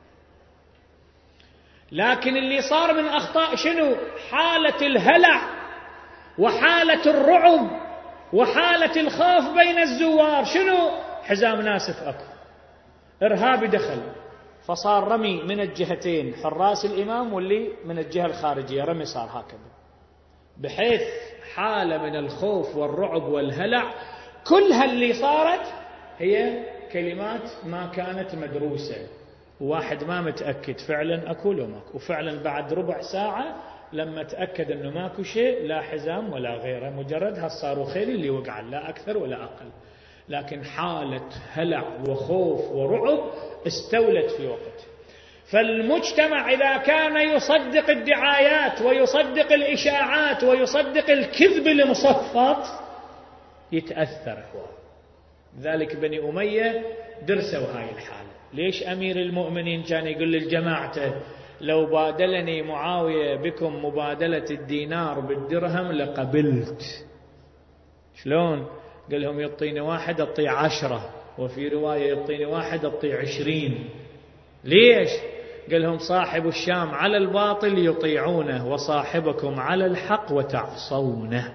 [SPEAKER 1] لكن اللي صار من أخطاء شنو؟ حالة الهلع وحالة الرعب وحالة الخوف بين الزوار. شنو؟ حزام ناسف أكو، إرهابي دخل، فصار رمي من الجهتين، حراس الإمام واللي من الجهة الخارجية رمي صار هكذا، بحيث حالة من الخوف والرعب والهلع. كلها اللي صارت هي كلمات ما كانت مدروسة، واحد ما متأكد فعلا أكو لو ماكو، وفعلا بعد ربع ساعة لما تأكد أنه ماكو شيء، لا حزام ولا غيره، مجرد هالصاروخين اللي وقع، لا أكثر ولا أقل. لكن حالة هلع وخوف ورعب استولت في وقت. فالمجتمع إذا كان يصدق الدعايات ويصدق الإشاعات ويصدق الكذب المصفط يتأثر هو. ذلك بني أمية درسوا هاي الحالة. ليش أمير المؤمنين كان يقول للجماعة لو بادلني معاوية بكم مبادلة الدينار بالدرهم لقبلت؟ شلون؟ قال لهم يعطيني واحد أطيع عشرة، وفي رواية يعطيني واحد أطيع عشرين. ليش؟ قال لهم صاحب الشام على الباطل يطيعونه، وصاحبكم على الحق وتعصونه.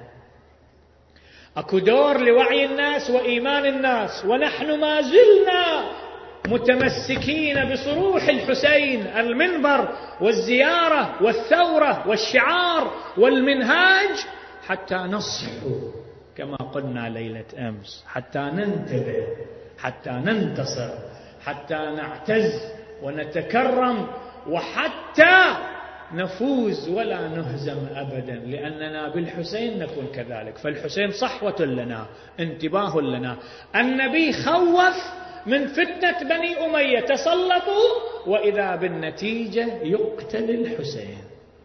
[SPEAKER 1] أكو دور لوعي الناس وإيمان الناس، ونحن ما زلنا متمسكين بصروح الحسين، المنبر والزيارة والثورة والشعار والمنهاج، حتى نصحوا كما قلنا ليلة أمس، حتى ننتبه، حتى ننتصر، حتى نعتز ونتكرم، وحتى نفوز ولا نهزم أبدا، لأننا بالحسين نكون كذلك. فالحسين صحوة لنا، انتباه لنا. النبي خوف من فتنة بني أمية، تسلطوا وإذا بالنتيجة يقتل الحسين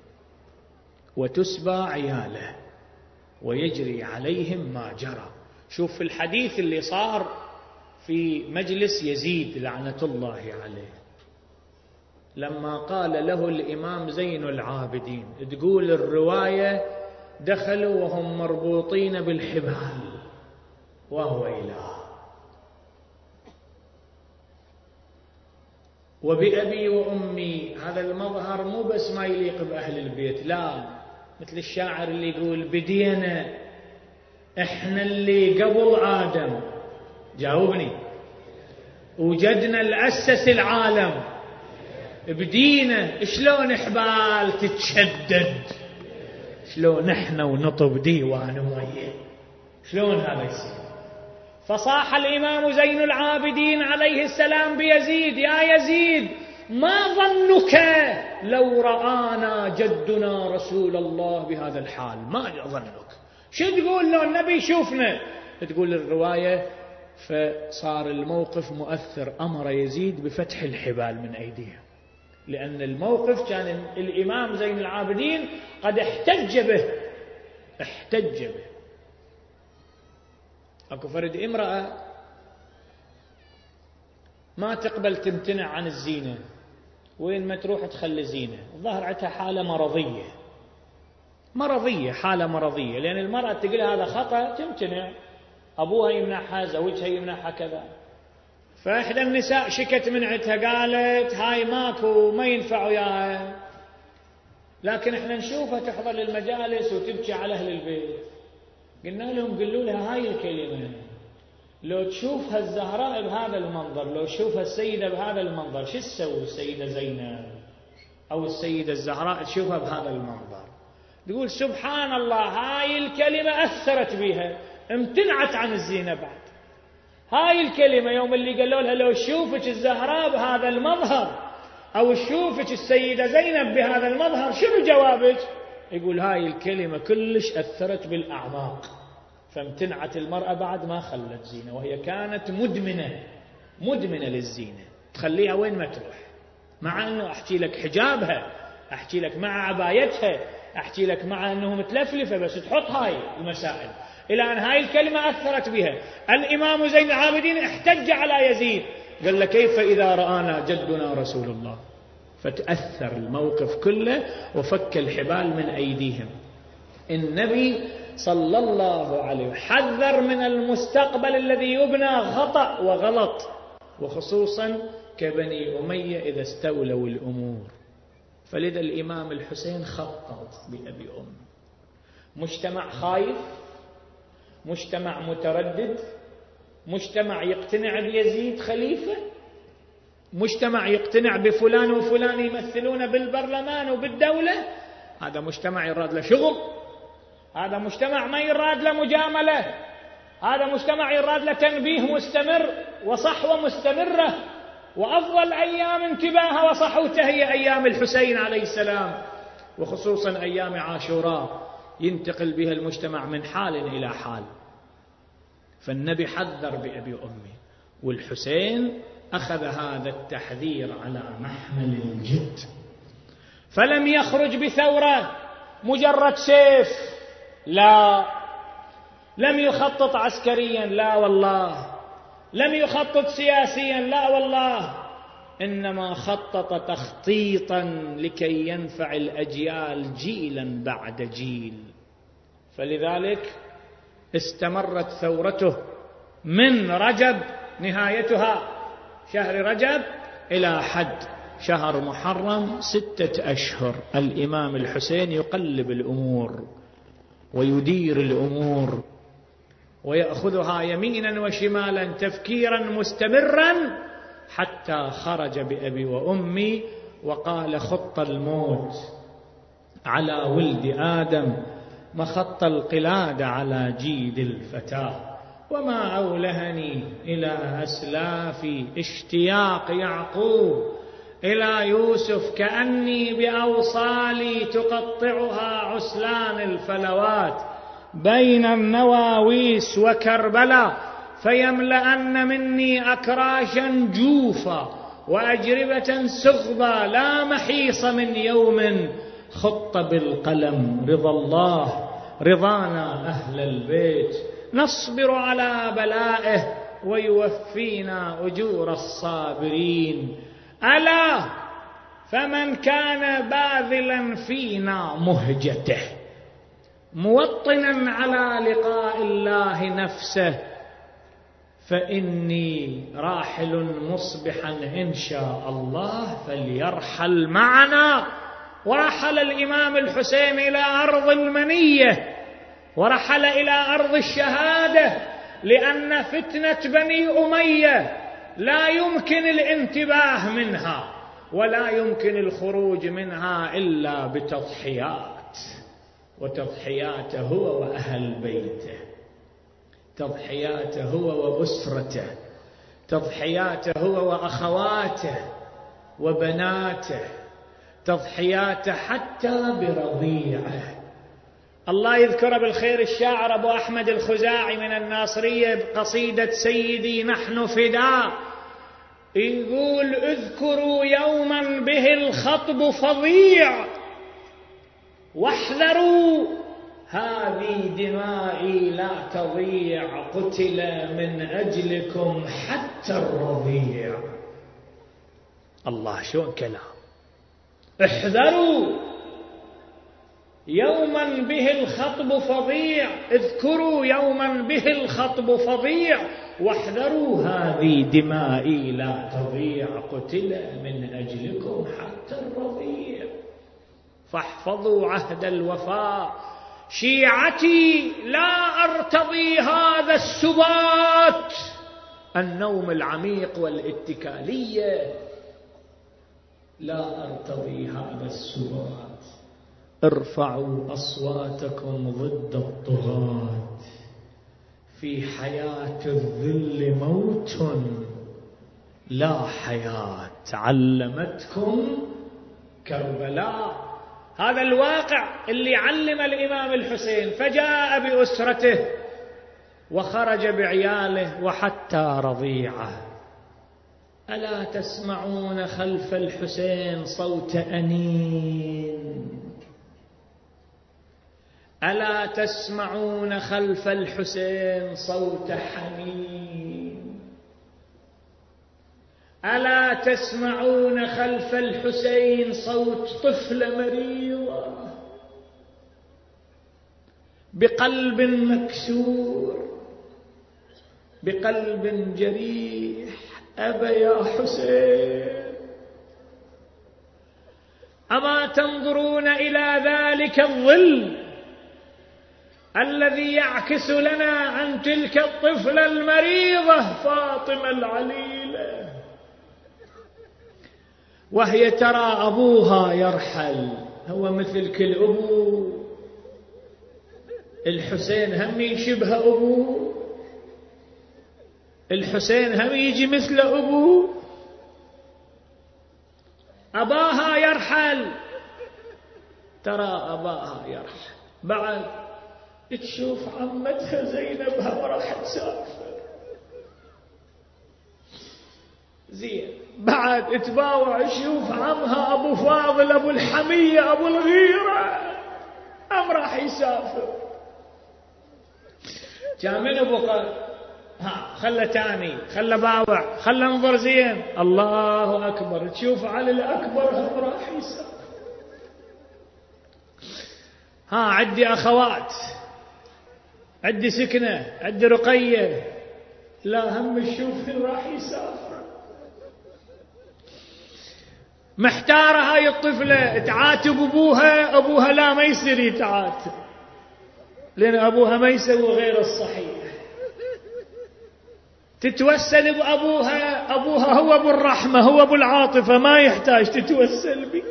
[SPEAKER 1] وتسبى عياله ويجري عليهم ما جرى. شوف في الحديث اللي صار في مجلس يزيد لعنة الله عليه، لما قال له الإمام زين العابدين، تقول الرواية دخلوا وهم مربوطين بالحبال وهو إله، وبأبي وأمي. هذا المظهر مو بس ما يليق بأهل البيت، لا، مثل الشاعر اللي يقول بدينا احنا اللي قبل آدم، جاوبني، وجدنا الأسس العالم، بدينا شلون حبال تتشدد، شلون احنا ونطب ديوان ويه، شلون هذا يصير؟ فصاح الإمام زين العابدين عليه السلام بيزيد: يا يزيد، ما ظنك لو رآنا جدنا رسول الله بهذا الحال؟ ما ظنك؟ شو تقول لو النبي شوفنا؟ تقول الرواية فصار الموقف مؤثر، أمر يزيد بفتح الحبال من أيديهم، لأن الموقف كان الإمام زين العابدين قد احتج به احتج به. أكو فرد امرأة ما تقبل تمتنع عن الزينة، وين ما تروح تخلي زينة، ظهر عندها حالة مرضية مرضية حالة مرضية، لأن المرأة تقول هذا خطأ تمتنع، أبوها يمنعها، زوجها يمنعها كذا. فإحدى النساء شكت من عندها، قالت هاي ماكو، ما ينفع وياها، لكن احنا نشوفها تحضر للمجالس وتبكي على أهل البيت. قلنا لهم قلوا لها هاي الكلمة، لو تشوفها الزهراء بهذا المنظر، لو تشوفها السيدة بهذا المنظر، شو تسوي السيدة زينب؟ أو السيدة الزهراء تشوفها بهذا المنظر، تقول سبحان الله، هاي الكلمة أثرت بها، امتنعت عن الزينة بعد. هاي الكلمة يوم اللي قالوا لها لو شوفك الزهراء بهذا المظهر أو شوفك السيدة زينب بهذا المظهر شنو جوابك؟ يقول هاي الكلمة كلش أثرت بالأعماق، فامتنعت المرأة بعد ما خلت زينة، وهي كانت مدمنة مدمنة للزينة، تخليها وين ما تروح. مع أنه أحكي لك حجابها، أحكي لك مع عبايتها، أحكي لك مع أنه متلفلفة، بس تحط هاي المسائل. إلى أن هاي الكلمة أثرت بها. الإمام زين العابدين احتج على يزيد، قال له كيف إذا رآنا جدنا رسول الله؟ فتأثر الموقف كله وفك الحبال من أيديهم. النبي صلى الله عليه وسلم حذر من المستقبل الذي يبنى خطأ وغلط، وخصوصا كبني أمية إذا استولوا الأمور. فلذا الإمام الحسين خطط بأبي أم. مجتمع خايف، مجتمع متردد، مجتمع يقتنع بيزيد خليفة، مجتمع يقتنع بفلان وفلان يمثلون بالبرلمان وبالدولة. هذا مجتمع يراد له شغل، هذا مجتمع ما يراد له مجاملة، هذا مجتمع يراد له تنبيه مستمر وصحوة مستمرة. وأفضل أيام انتباهه وصحوته هي أيام الحسين عليه السلام، وخصوصا أيام عاشوراء ينتقل بها المجتمع من حال إلى حال. فالنبي حذر بأبي أمي، والحسين أخذ هذا التحذير على محمل الجد، فلم يخرج بثورة مجرد سيف، لا، لم يخطط عسكريا، لا والله، لم يخطط سياسيا، لا والله، إنما خطط تخطيطا لكي ينفع الأجيال جيلا بعد جيل. فلذلك استمرت ثورته من رجب نهايتها شهر رجب إلى حد شهر محرم ستة أشهر. الإمام الحسين يقلب الأمور ويدير الأمور ويأخذها يمينا وشمالا تفكيرا مستمرا، حتى خرج بأبي وأمي وقال خط الموت على ولد آدم مخط القلادة على جيد الفتاة، وما أولهني إلى أسلافي اشتياق يعقوب إلى يوسف، كأني بأوصالي تقطعها عسلان الفلوات بين النواويس وكربلاء، فيملأن مني أكراشا جوفا وأجربة سغبا، لا محيص من يوم خط بالقلم رضا الله رضانا أهل البيت، نصبر على بلائه ويوفينا أجور الصابرين. ألا فمن كان باذلا فينا مهجته موطنا على لقاء الله نفسه، فإني راحل مصبحا إن شاء الله فليرحل معنا. ورحل الإمام الحسين إلى أرض المنية، ورحل إلى أرض الشهادة، لأن فتنة بني أمية لا يمكن الانتباه منها ولا يمكن الخروج منها إلا بتضحيات، وتضحياته هو وأهل بيته، تضحياته هو وأسرته، تضحياته هو وأخواته وبناته، تضحياته حتى برضيعه. الله يذكر بالخير الشاعر أبو أحمد الخزاعي من الناصرية بقصيدة سيدي نحن فداء، يقول اذكروا يوما به الخطب فظيع واحذروا هذه دمائي لا تضيع، قتل من أجلكم حتى الرضيع. الله شو كلام، احذروا يوما به الخطب فظيع، اذكروا يوما به الخطب فظيع، واحذروا هذه دمائي لا تضيع، قتل من أجلكم حتى الرضيع. فاحفظوا عهد الوفاء، شيعتي لا أرتضي هذا السبات، النوم العميق والاتكالية، لا أرتضي هذا السبات. ارفعوا أصواتكم ضد الطغاة. في حياة الذل موت لا حياة، علمتكم كربلاء. هذا الواقع اللي علم الإمام الحسين، فجاء بأسرته وخرج بعياله وحتى رضيعه. ألا تسمعون خلف الحسين صوت أنين؟ ألا تسمعون خلف الحسين صوت حنين؟ ألا تسمعون خلف الحسين صوت طفل مريضة بقلب مكسور، بقلب جريح؟ أبا يا حسين، أما تنظرون إلى ذلك الظل الذي يعكس لنا عن تلك الطفلة المريضة فاطمة العليلة، وهي ترى أبوها يرحل؟ هو مثل كل أبو. الحسين هم يشبه أبوه، الحسين هم يجي مثل أبوه. أباها يرحل، ترى أباها يرحل، بعد تشوف عمتها زينب هم راح تسافر، زين، بعد تباوع تشوف عمها أبو فاضل أبو الحمية أبو الغيرة هم راح يسافر. كان من أبو قال ها خلى تاني، خلى باوع، خلى انظر زين، الله أكبر، تشوف علي الأكبر هم راح يسافر. ها عندي أخوات، عندي سكنة، عندي رقية، لا هم تشوف راح يسافر. محتارة هاي الطفلة، تعاتب أبوها، أبوها لا ما يصير يتعاتب، لأن أبوها ما يسوي غير الصحيح. تتوسل بأبوها، أبوها هو أبو الرحمة، هو أبو العاطفة، ما يحتاج تتوسل بي.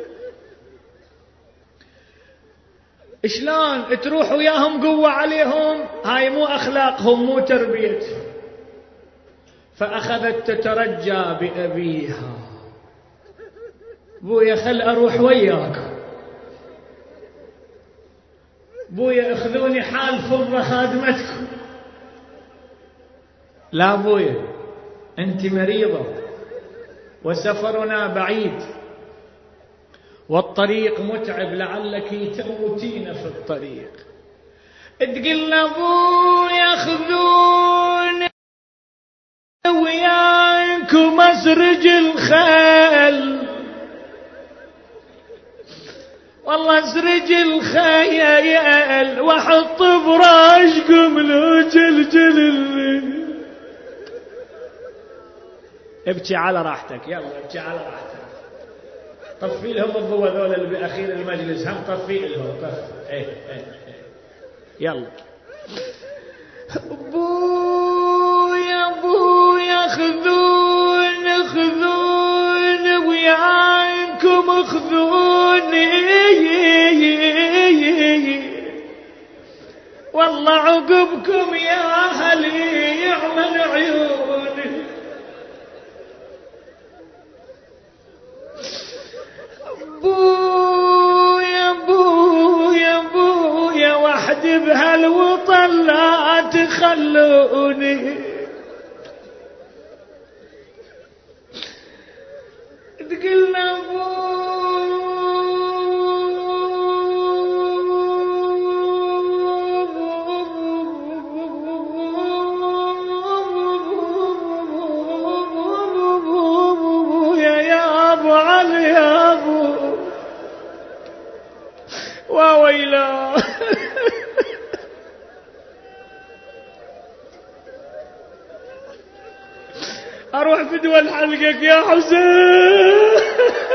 [SPEAKER 1] شلون تروح وياهم قوة عليهم؟ هاي مو أخلاقهم، مو تربيتهم. فأخذت تترجى بأبيها، بويا خل أروح وياك، بويا اخذوني حال فضة خادمتكم. لا بويا، أنت مريضة وسفرنا بعيد والطريق متعب، لعلك تموتين في الطريق. تقلنا بويا خذوني وياكم أسرج الخيل، والله أسرج الخيل وأحط براشكم لو جلجل. ابكي على راحتك، يلا ابكي على راحتك. طفي لهم الضوء ذول اللي بأخير المجلس، هم طفي لهم، طفي. ايه ايه ايه يلا. بويا بويا خذون خذون وياكم خذوني، والله عقبكم يا أهلي يعمل عيوني. بويا بويا بويا وحدي بهالوطن لا تخلوني. تقلنا بويا يا أبو علي يا أبو وويلا. أروح في دول حلقك يا حسين.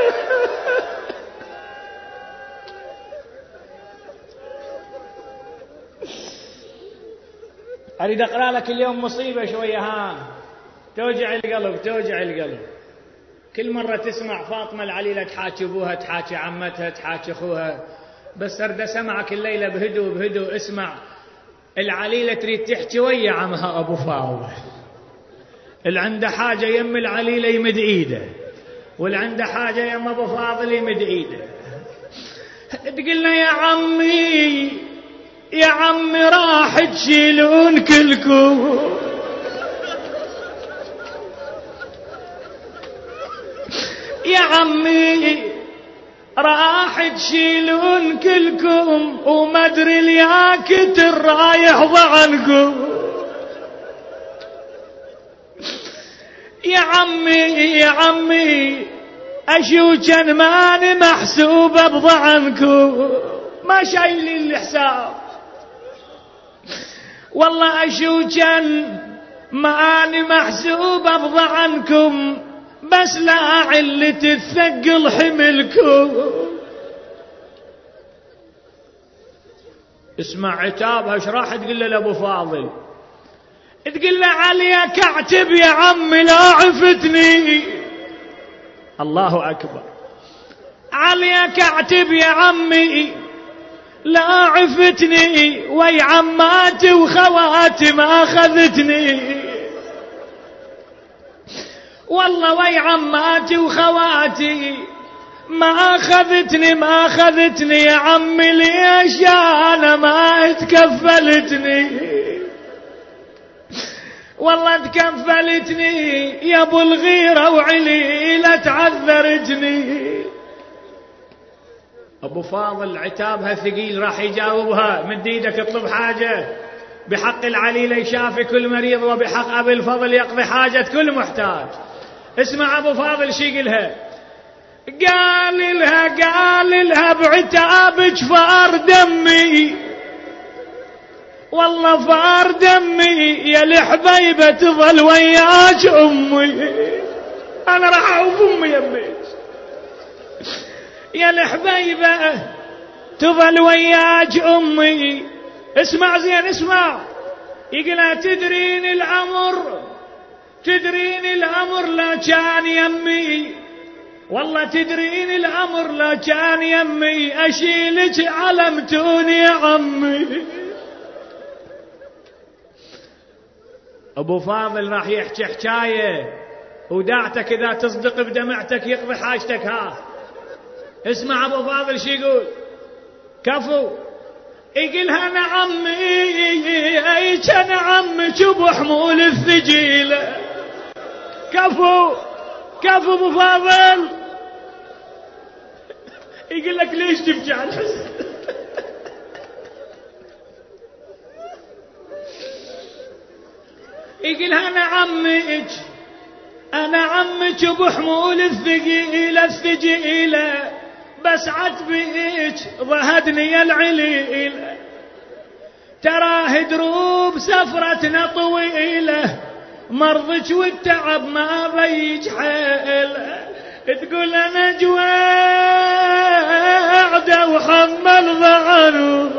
[SPEAKER 1] أريد أقرأ لك اليوم مصيبة شوية، ها توجع القلب توجع القلب. كل مرة تسمع فاطمة العليلة تحاكي أبوها، تحاكي عمتها، تحاكي أخوها، بس أرد أسمعك الليلة بهدوء بهدوء. اسمع، العليلة تريد تحكي ويا عمها أبو فاضل، اللي عنده حاجة يم العليلة يمد إيده، واللي عنده حاجة يم أبو فاضل يمد إيده. تقول له يا عمي يا عمي راح تشيلون كلكم، يا عمي راح تشيلون كلكم، وما ادري الياكت الرايح ضعنكم. يا عمي يا عمي اشوجن ماني محسوبة بضعنكم، ما شايلين الحساب. والله اشوجن ماني محسوبة بضعنكم، بس لا علة الثقل حملكم. اسمع عتابها ايش راح تقول له لابو فاضل؟ تقول له عليك اعتب يا عمي لا عفتني. الله اكبر. عليك اعتب يا عمي لا عفتني، ويا عماتي وخواتي ما اخذتني. والله ويا عماتي وخواتي ما اخذتني ما اخذتني يا عمي، ليش انا ما تكفلتني؟ والله تكفلتني يا ابو الغيره وعليله تعذرتني. ابو فاضل عتابها ثقيل، راح يجاوبها مد ايدك اطلب حاجه، بحق العليله يشافي كل مريض، وبحق ابي الفضل يقضي حاجه كل محتاج. اسمع ابو فاضل شي يقولها. قال لها قال لها بعتابك فار دمي، والله فار دمي يا الحبيبه تظل وياك امي. انا راح اعوف امي يميك يا الحبيبه تظل وياك امي. اسمع زين اسمع، يقولها تدرين الامر تدرين الامر لا كان يمي، والله تدرين الامر لا كان يمي، اشيلك علمتوني يا عمي. ابو فاضل راح يحكي حكايه، وداعتك اذا تصدق بدمعتك يقضي حاجتك. ها اسمع ابو فاضل شي يقول. كفو يقولها انا عمي اي كان عمك ابو حمول الثقيله. كفو كفو ابو فاضل. يقول لك ليش تبكي على الحزن؟ يقولها انا عمك انا عمك ابو حمول الثقيله الثقيله، بس عتبك ضهدني العليله، تراه دروب سفرتنا طويله، مرضك والتعب ما ضيج حيله. تقول انا جوعده وحمل ضعنه،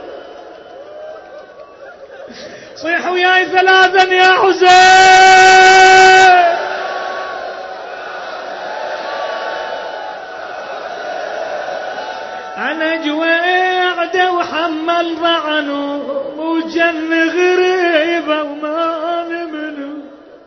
[SPEAKER 1] صيح وياي ثلاثا يا حسين. انا جوعده وحمل ضعنه، وجن غريبه وما منه.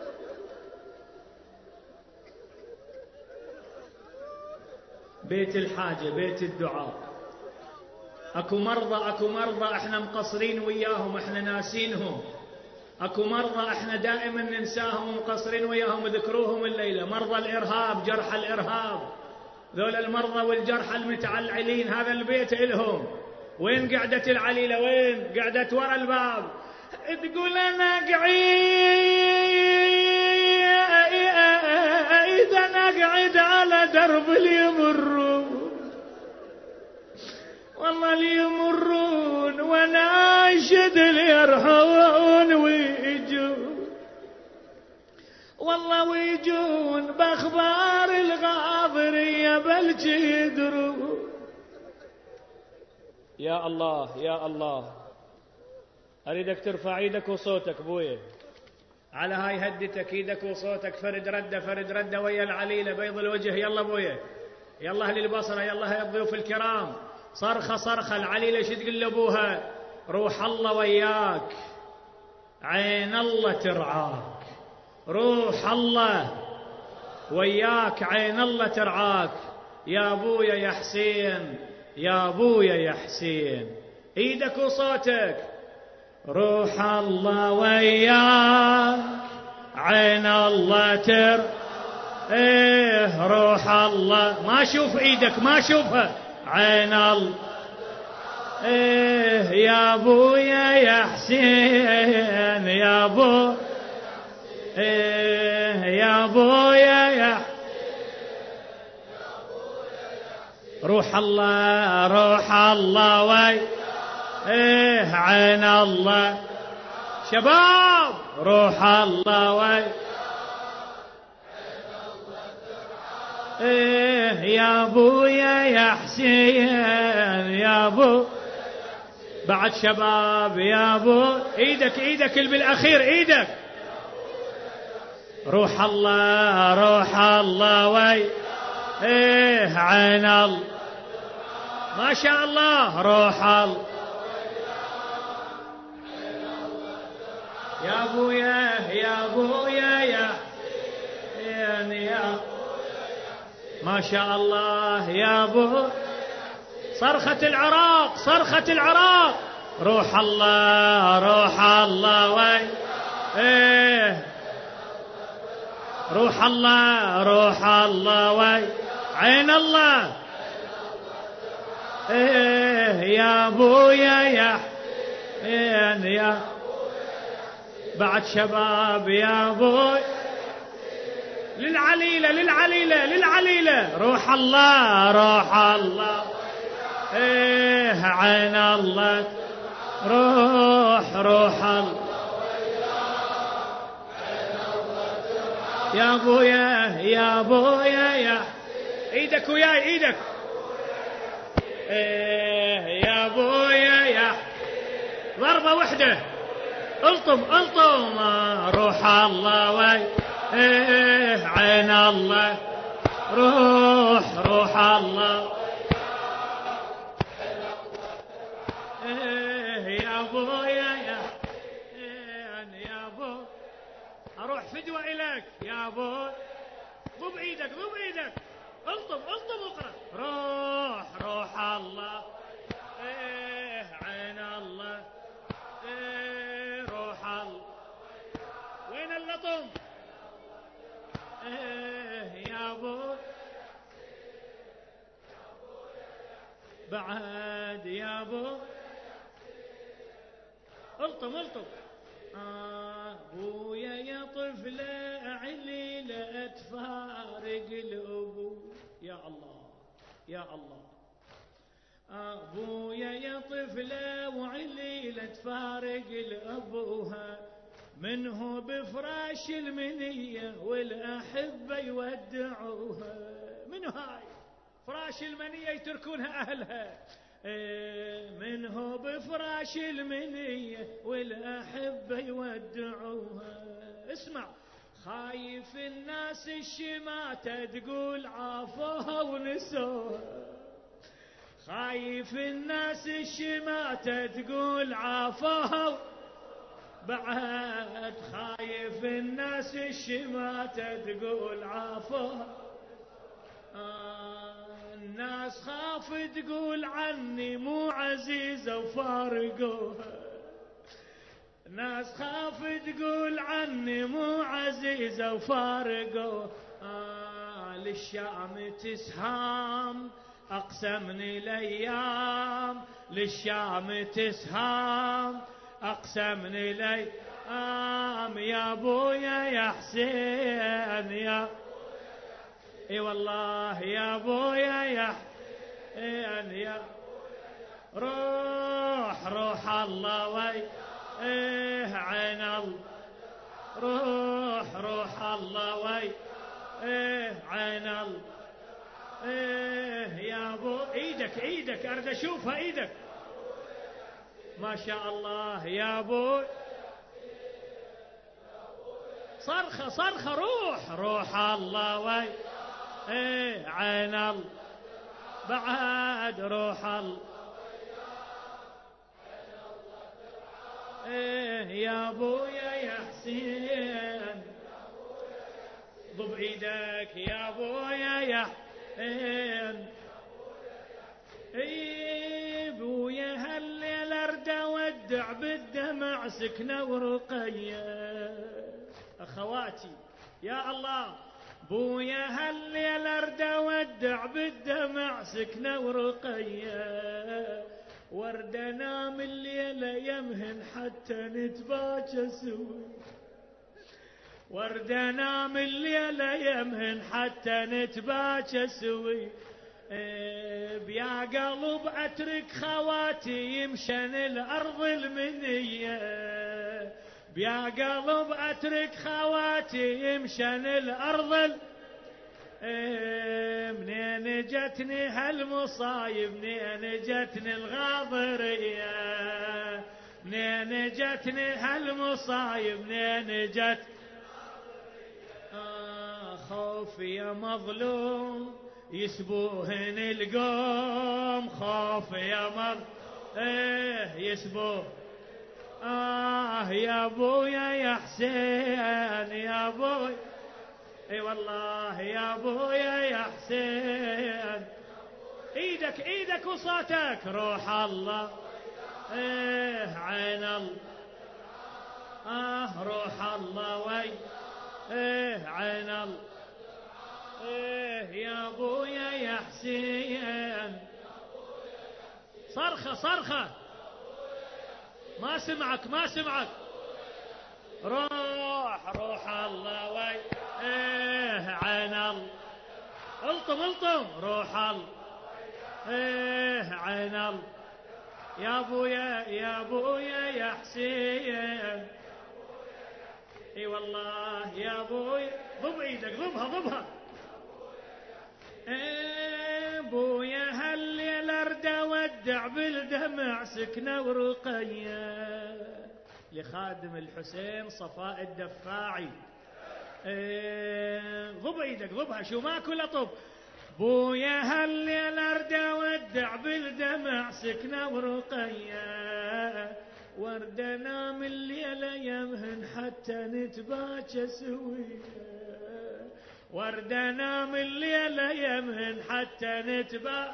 [SPEAKER 1] بيت الحاجة بيت الدعاء. اكو مرضى اكو مرضى احنا مقصرين وياهم، احنا ناسينهم. اكو مرضى احنا دائما ننساهم ومقصرين وياهم، ذكروهم الليلة. مرضى الارهاب، جرحى الارهاب، ذول المرضى والجرحى المتعلعلين، هذا البيت إلهم. وين قعدت العليلة؟ وين قعدت ورا الباب؟ تقول انا قعيد انا قعد على درب ليمرون، والله ليمرون وناشد ليرحون ويجون، والله ويجون باخبار الغاضريه بل يدرون. يا الله يا الله، اريدك ترفع ايدك وصوتك بويه. على هاي هدتك ايدك وصوتك، فرد رده فرد رده ويا العليله بيض الوجه. يلا ابويا، يلا اهل البصره، يلا الضيوف الكرام، صرخه صرخه. العليله ايش تقول لابوها؟ روح الله وياك، عين الله ترعاك. روح الله وياك، عين الله ترعاك. يا ابويا يا حسين، يا ابويا يا حسين. ايدك وصوتك. روح الله وياك، عين الله تر ايه روح الله. ما اشوف ايدك، ما اشوفها. عين الله ايه يا ابويا يا حسين، يا ابو ايه يا ابويا يا روح الله، روح الله وي ايه عين الله. شباب روح الله وي ايه يا ابويا يا حسين، يا ابو. بعد شباب يا ابو. ايدك ايدك اللي بالاخير، ايدك. روح الله، روح الله وي ايه عين الله. ما شاء الله. روح الله يا ابويا يا ابويا يا يعني يا ما شاء الله يا ابو. صرخة العراق، صرخة العراق. روح الله، روح الله وي ايه روح الله، روح الله وي عين الله ايه يا ابويا يا يعني يا بعد شباب يا ابوي. للعليلة للعليلة للعليلة. روح الله، روح الله ايه عين الله. روح روح الله يا ابويا يا ابويا يا ايدك وياي ايدك ايه يا ابويا يا ضربة وحدة. الطم الطم. روح الله وي ايه عين الله. روح روح الله ايه يا ابويا يا يا ابو. اروح فدوة الك يا ابو. ضب ايدك ضب ايدك. الطم الطم اقرا. روح روح الله ايه عين الله ايه روح الله. وين اللطم ايه يا ابو. بعد يا ابو. الطم الطم. ابويا يا طفله عليله تفارق الابو. يا الله يا الله. ابويا يا طفله وعليله تفارق الابوها، منه بفراش المنيه والاحبه يودعوها. منو هاي فراش المنيه يتركونها اهلها. منه بفراش المنيه والاحبه يودعوها. اسمع. خايف الناس الشماتة تقول عافوها ونسوها. خايف الناس الشماتة تقول عافوها. بعد خايف الناس الشماتة تقول عافوها. آه الناس خاف تقول عني مو عزيزة وفارقوها. ناس خاف تقول عني مو عزيزة وفارقوها. آه للشام تسهام أقسمني الأيام. للشام تسهام أقسمني الأيام. يا أبويا يا حسين يا اي والله يا أبويا يا حسين يا. روح روح الله وي ايه عين الله. روح روح الله وي ايه عين الله ايه يا ابو. ايدك ايدك اريد اشوفها ايدك. ما شاء الله يا ابو. صرخة صرخة روح روح الله وي ايه عين الله بعد روح الله ايه يا ابويا يا حسين ضب ايدك يا ابويا يا حسين ايه بويا هالليل ارد اودع بالدمع سكنه ورقيه اخواتي يا الله بويا هالليل ارد اودع بالدمع سكنه ورقيه ورد انام الليله يمهن حتى نتباكى سوي ورد انام الليله يمهن حتى نتباكى سوي إيه بيا قلب اترك خواتي يمشن الارض المنيه بيا قلب اترك خواتي يمشن الارض إيه منين جتني هالمصايب منين جتني الغاضريه منين جتني هالمصايب منين جت آه خوفي يا مظلوم يسبوهن القوم خوف يا مر ايه يسبوه آه يا ابويا يا حسين يا ابويا اي والله يا ابويا يا حسين ايدك ايدك وصوتك روح الله ايه عين الله اه روح الله وي ايه عين الله ايه يا ابويا يا حسين صرخة صرخة ما سمعك ما سمعك روح روح الله وي ايه عين الله الطم الطم روح الله ايه عين الله يا ابويا يا ابويا يا حسين اي والله يا ابويا ضب ايدك ضبها ضبها ايه بويا هالليل ارد اودع بالدمع سكنه ورقيه لخادم الحسين صفاء الدفاعي ايه ضب ايدك ضبها شو ماكو لطب بويا هالليل ارد اودع بالدمع سكنه ورقيه ورد انام الليله يمهن حتى نتباكى سويه ورد انام الليله يمهن حتى نتباكى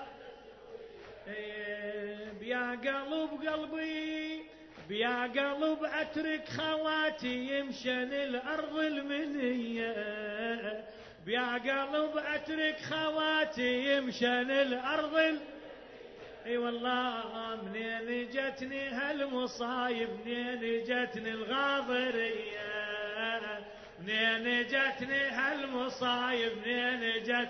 [SPEAKER 1] بيا قلب قلبي بيا قلب اترك خواتي يمشن الارض المنيه بيا قلب اترك خواتي يمشن الارض ال... اي والله منين جتني هالمصايب منين جتني الغاضريه منين جتني هالمصايب منين جت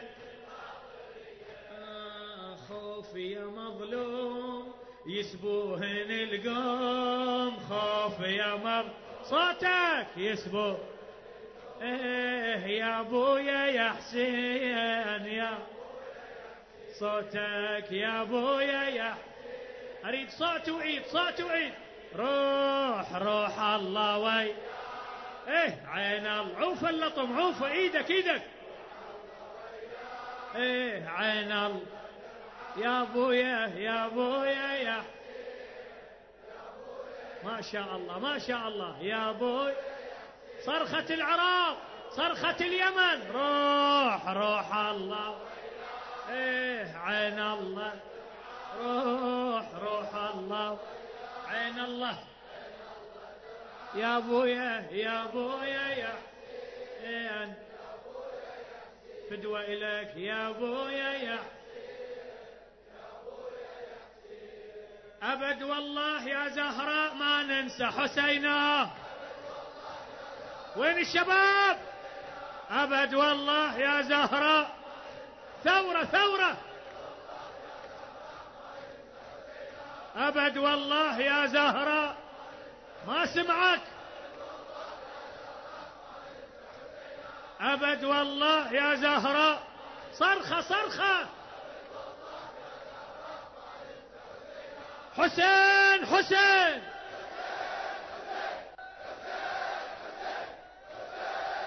[SPEAKER 1] آه خوفي يا مظلوم يسبوهن القوم خوف يا مظلوم صوتك يسبوه ايه يا ابويا يا حسين يا صوتك يا ابويا يا اريد صوت وعيد صوت وعيد روح روح الله وي ايه عين الله عوف اللطم عوف ايدك ايدك ايه عين الله يا ابويا يا ابويا يا ما شاء الله ما شاء الله يا ابوي صرخة العراق صرخة اليمن روح روح الله ايه عين الله روح روح الله عين الله يا ابويا يا ابويا يا حسين فدوى اليك يا ابويا يا ابد والله يا زهراء ما ننسى حسينا وين الشباب ابد والله يا زهراء ثورة ثورة ابد والله يا زهراء ما سمعك ابد والله يا زهراء صرخة صرخة حسين حسين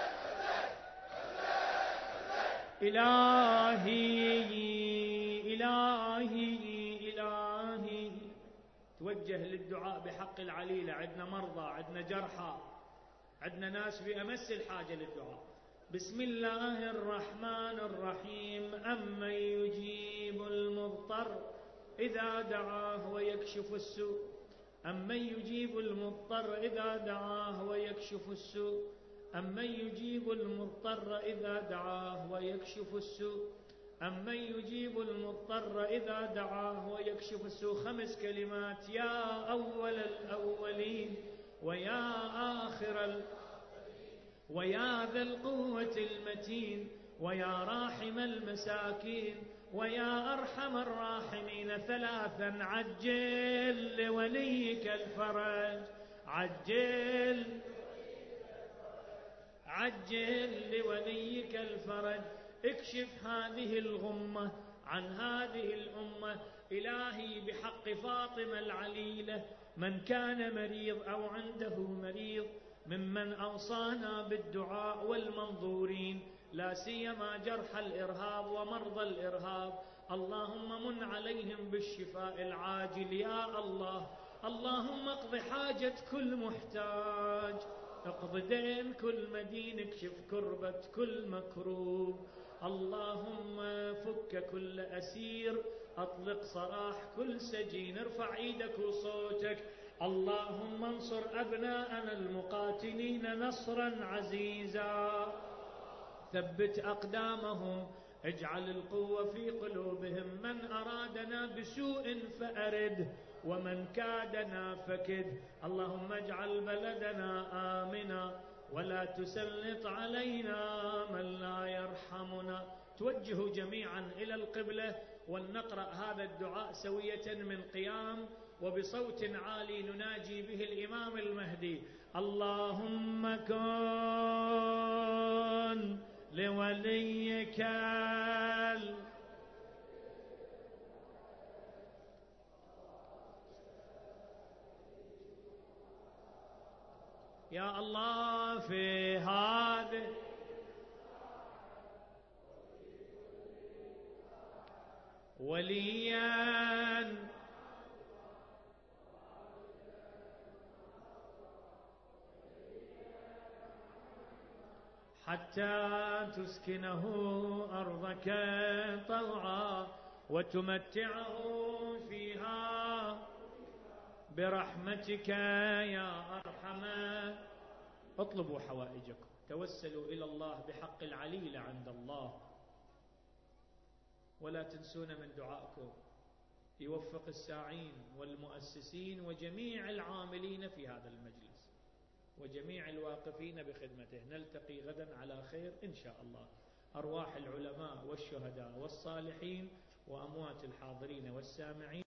[SPEAKER 1] إلهي إلهي إلهي. توجه للدعاء بحق العليلة. عندنا مرضى، عندنا جرحى، عندنا ناس بأمس الحاجة للدعاء. بسم الله الرحمن الرحيم. أمن يجيب المضطر إذا دعاه ويكشف السوء. أمن يجيب المضطر إذا دعاه ويكشف السوء. أمن يجيب المضطر إذا دعاه ويكشف السوء. أمن يجيب المضطر إذا دعاه ويكشف السوء. خمس كلمات. يا أول الأولين ويا آخر ال... ويا ذا القوة المتين ويا راحم المساكين ويا أرحم الراحمين. ثلاثا. عجل لوليك الفرج. عجل عجل لوليك الفرج. اكشف هذه الغمة عن هذه الأمة. إلهي بحق فاطمة العليلة، من كان مريض أو عنده مريض ممن أوصانا بالدعاء والمنظورين، لا سيما جرح الإرهاب ومرضى الإرهاب، اللهم من عليهم بالشفاء العاجل يا الله. اللهم اقض حاجة كل محتاج، اقض دين كل مدين، اكشف كربة كل مكروب. اللهم فك كل أسير، أطلق سراح كل سجين. ارفع ايدك وصوتك. اللهم انصر أبناءنا المقاتلين نصرا عزيزا، ثبت أقدامهم، اجعل القوة في قلوبهم. من أرادنا بسوء فأرده، ومن كادنا فكد. اللهم اجعل بلدنا آمنا، ولا تسلط علينا من لا يرحمنا. توجهوا جميعا إلى القبلة ولنقرأ هذا الدعاء سوية من قيام وبصوت عالي نناجي به الإمام المهدي. اللهم كن لوليك ال... يا الله في هذا وليا حتى تسكنه أرضك طوعا وتمتعه فيها برحمتك يا أرحم. اطلبوا حوائجكم، توسلوا إلى الله بحق العليل عند الله، ولا تنسون من دعائكم. يوفق الساعين والمؤسسين وجميع العاملين في هذا المجلس وجميع الواقفين بخدمته. نلتقي غدا على خير إن شاء الله. أرواح العلماء والشهداء والصالحين وأموات الحاضرين والسامعين